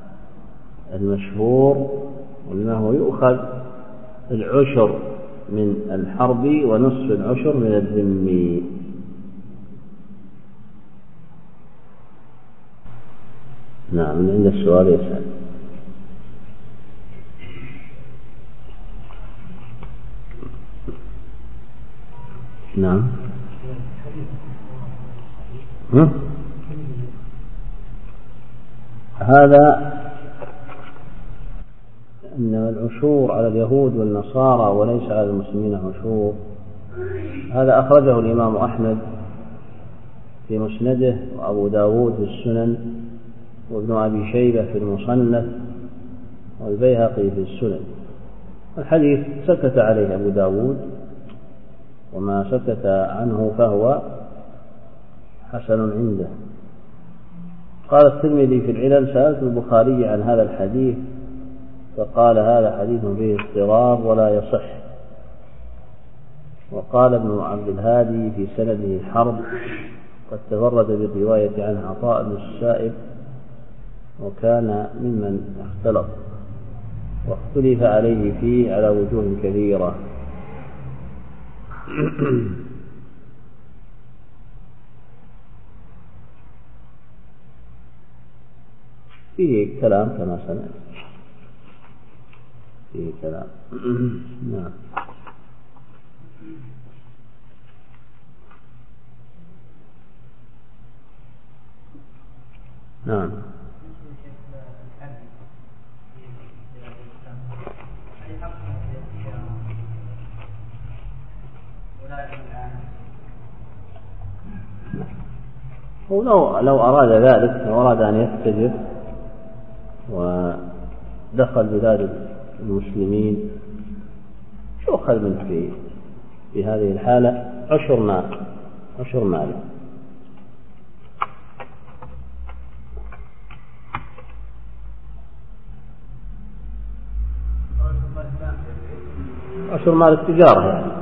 المشهور أنه يؤخذ العشر من الحرب ونصف العشر من الذمي. نعم، من عند السؤال يسأل. نعم. هم؟ هذا إنما العشور على اليهود والنصارى وليس على المسلمين عشور، هذا أخرجه الإمام أحمد في مسنده، وأبو داود في السنن، وابن أبي شيبة في المصنف، والبيهقي في السنن. الحديث سكت عليه أبو داود، وما سكت عنه فهو حسن عنده. قال الترمذي في العلل: سألت البخاري عن هذا الحديث فقال هذا حديث فيه اضطراب ولا يصح. وقال ابن عبد الهادي في سنده حرب، قد تفرد بالرواية عنه عطاء بن السائب وكان ممن اختلط، واختلف عليه فيه على وجوه كثيرة. فيه كلام كما سمعت، فيه كلام. نعم. نعم. ولو لو أراد ذلك، لو أراد أن يستجر ودخل بلاد المسلمين يؤخذ منه في في هذه الحالة عشر مال، عشر مال. عشر مال التجارة، يعني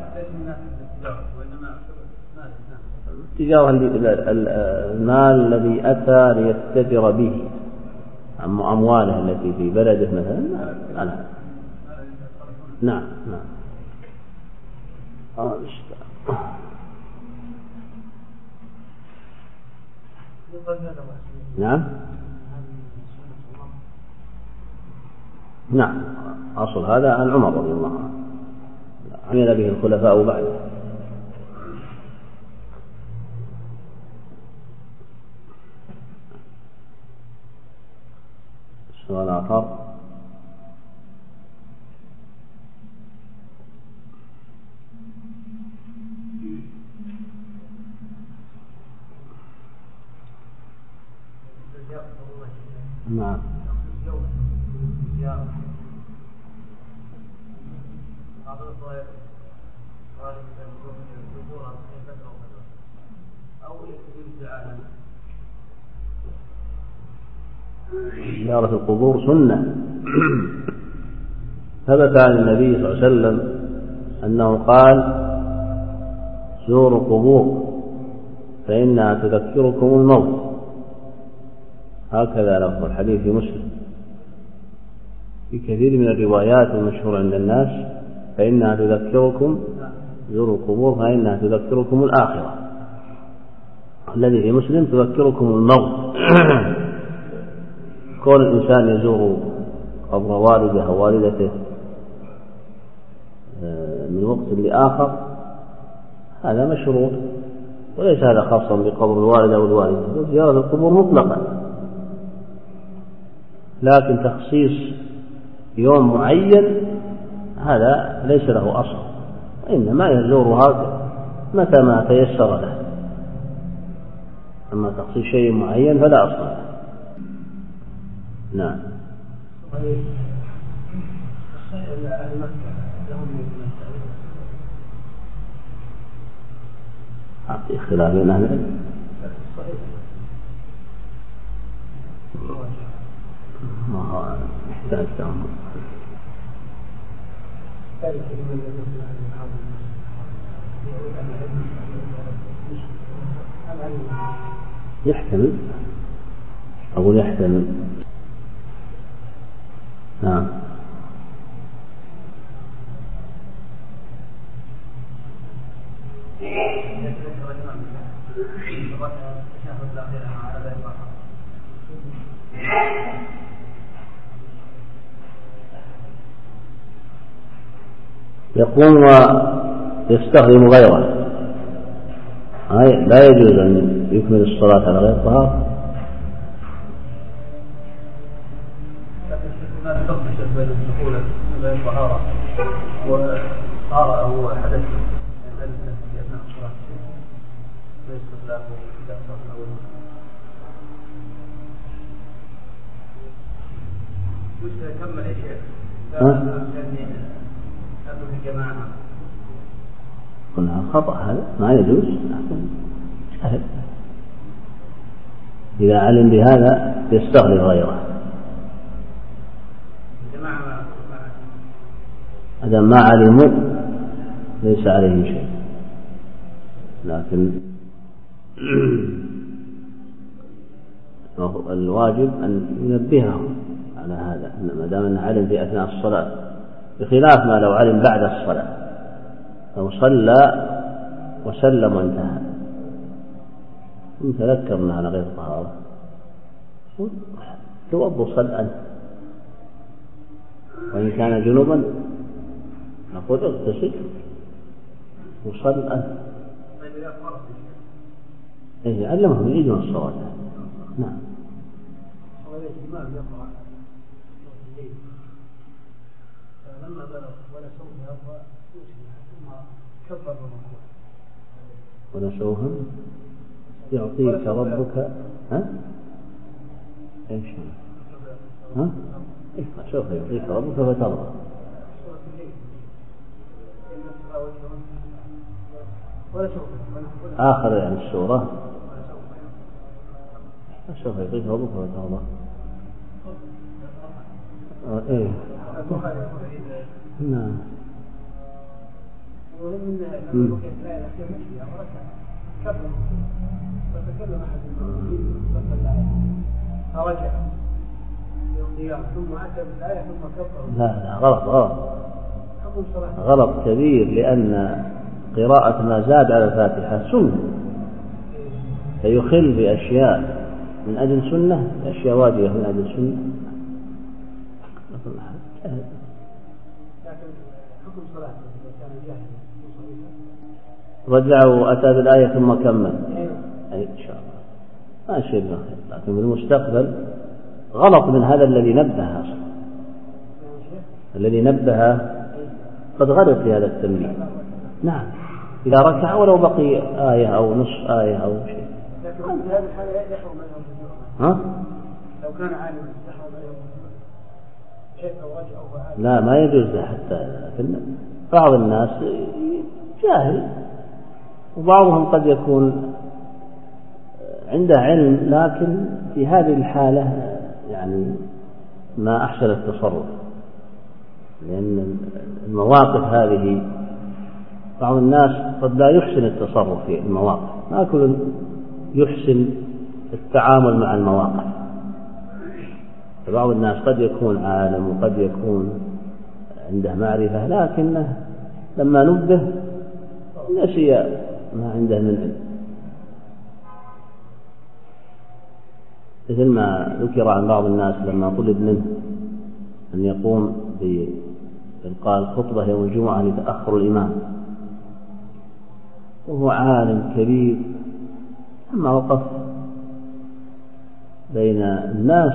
التجارة المال الذي أتى ليستجر به، أما أمواله التي في بلده مثلا لا لا. نعم نعم. نعم نعم. أصل هذا عن عمر رضي الله عنه، عمل به الخلفاء بعده. سؤال آخر. نعم. زيارة القبور سنة. ثبت عن النبي صلى الله عليه وسلم أنه قال: زوروا القبور فإنها تذكركم الموت. هكذا لفظ الحديث في مسلم في كثير من الروايات المشهورة عند الناس: فإنها تذكركم، زوروا القبور فإنها تذكركم الآخرة. الذي في مسلم تذكركم الموت. كون الإنسان يزور قبر والده أو والدته من وقت لآخر هذا مشروع، وليس هذا خاصا بقبر الوالد أو الوالدة. زيارة القبور مطلقا، لكن تخصيص يوم معين هذا ليس له أصل، إنما يزورها متى ما تيسر له. أما تخصيص شيء معين فلا أصل له. نعم. في خلاف بين أهل العلم. ما هو يحتاج تأمل. يحتمل، أقول يحتمل. نعم. يقوم ويستخدم غيره، لا يجوز أن يكمل الصلاة على غير طهارة. وطهارة أو حدث كمل يا شيخ. قلنا خطأ، هذا ما يجوز. إذا علم بهذا يستغلب غيره. إذا ما علموا ليس عليه شيء، لكن الواجب أن ينبههم على هذا، ما دام أنه علم في أثناء الصلاة، بخلاف ما لو علم بعد الصلاة، لو صلى وسلم وانتهى تذكر أنه على غير طهارة، توضأ صل أنت، وإن كان جنوبا نقول اغتسل وصل أنت. إيه علمهم يجون الصلاة. نعم. لما بلغ ولا سوف يرضى ثم كبر ومكبر. ولا سوف يعطيك ربك. ها؟ ايش؟ ها؟ سوف يعطيك ربك فترضى. آخر يعني السورة سوف يعطيك ربك فترضى. ايه نعم. ومن الوقت لا يأتي مشي أو ركع كبر فتكلم أحد المؤمنين فصل الآية فرجع للقيام ثم أتى بالآية ثم كبر. لا لا غلط غلط غلط كبير، لأن قراءة ما زاد على الفاتحة سنة، فيخل بأشياء من أجل سنة، أشياء واجبة من أجل سنة. رجع وأتى بالآية ثم كمل، أي إن شاء الله ما شيء من خير، لكن في المستقبل غلط من هذا الذي نبه أصلا، الذي نبه قد غلط في هذا التنبيه. نعم، إذا ركع ولو بقي آية أو نصف آية أو شيء. لكن في هذه الحالة يحرم منهم. ها؟ لو كان عالما يحرم منهم شيء أو رجع أو عالم. لا ما يجوز حتى، لكن بعض الناس جاهل، وبعضهم قد يكون عنده علم، لكن في هذه الحالة يعني ما أحسن التصرف، لأن المواقف هذه بعض الناس قد لا يحسن التصرف في المواقف، ما كل يحسن التعامل مع المواقف. فبعض الناس قد يكون عالم وقد يكون عنده معرفة، لكنه لما نبه نسي ما عنده من علم، مثل ما ذكر عن بعض الناس لما طلب منه أن يقوم بإلقاء الخطبة يوم الجمعة لتأخر الإمام، وهو عالم كبير، أما وقف بين الناس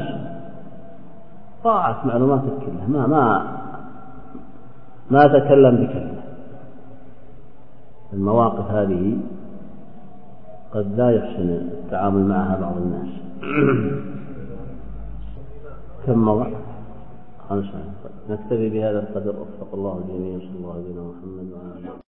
ضاعت معلوماتك كلها، ما ما ما تكلم بكلمة. المواقف هذه قد لا يحسن التعامل معها بعض الناس. كم مرة؟ خمسة. نكتفي بهذا القدر. وفق الله الجميع. صلى الله عليه وسلم محمد وعلى آله.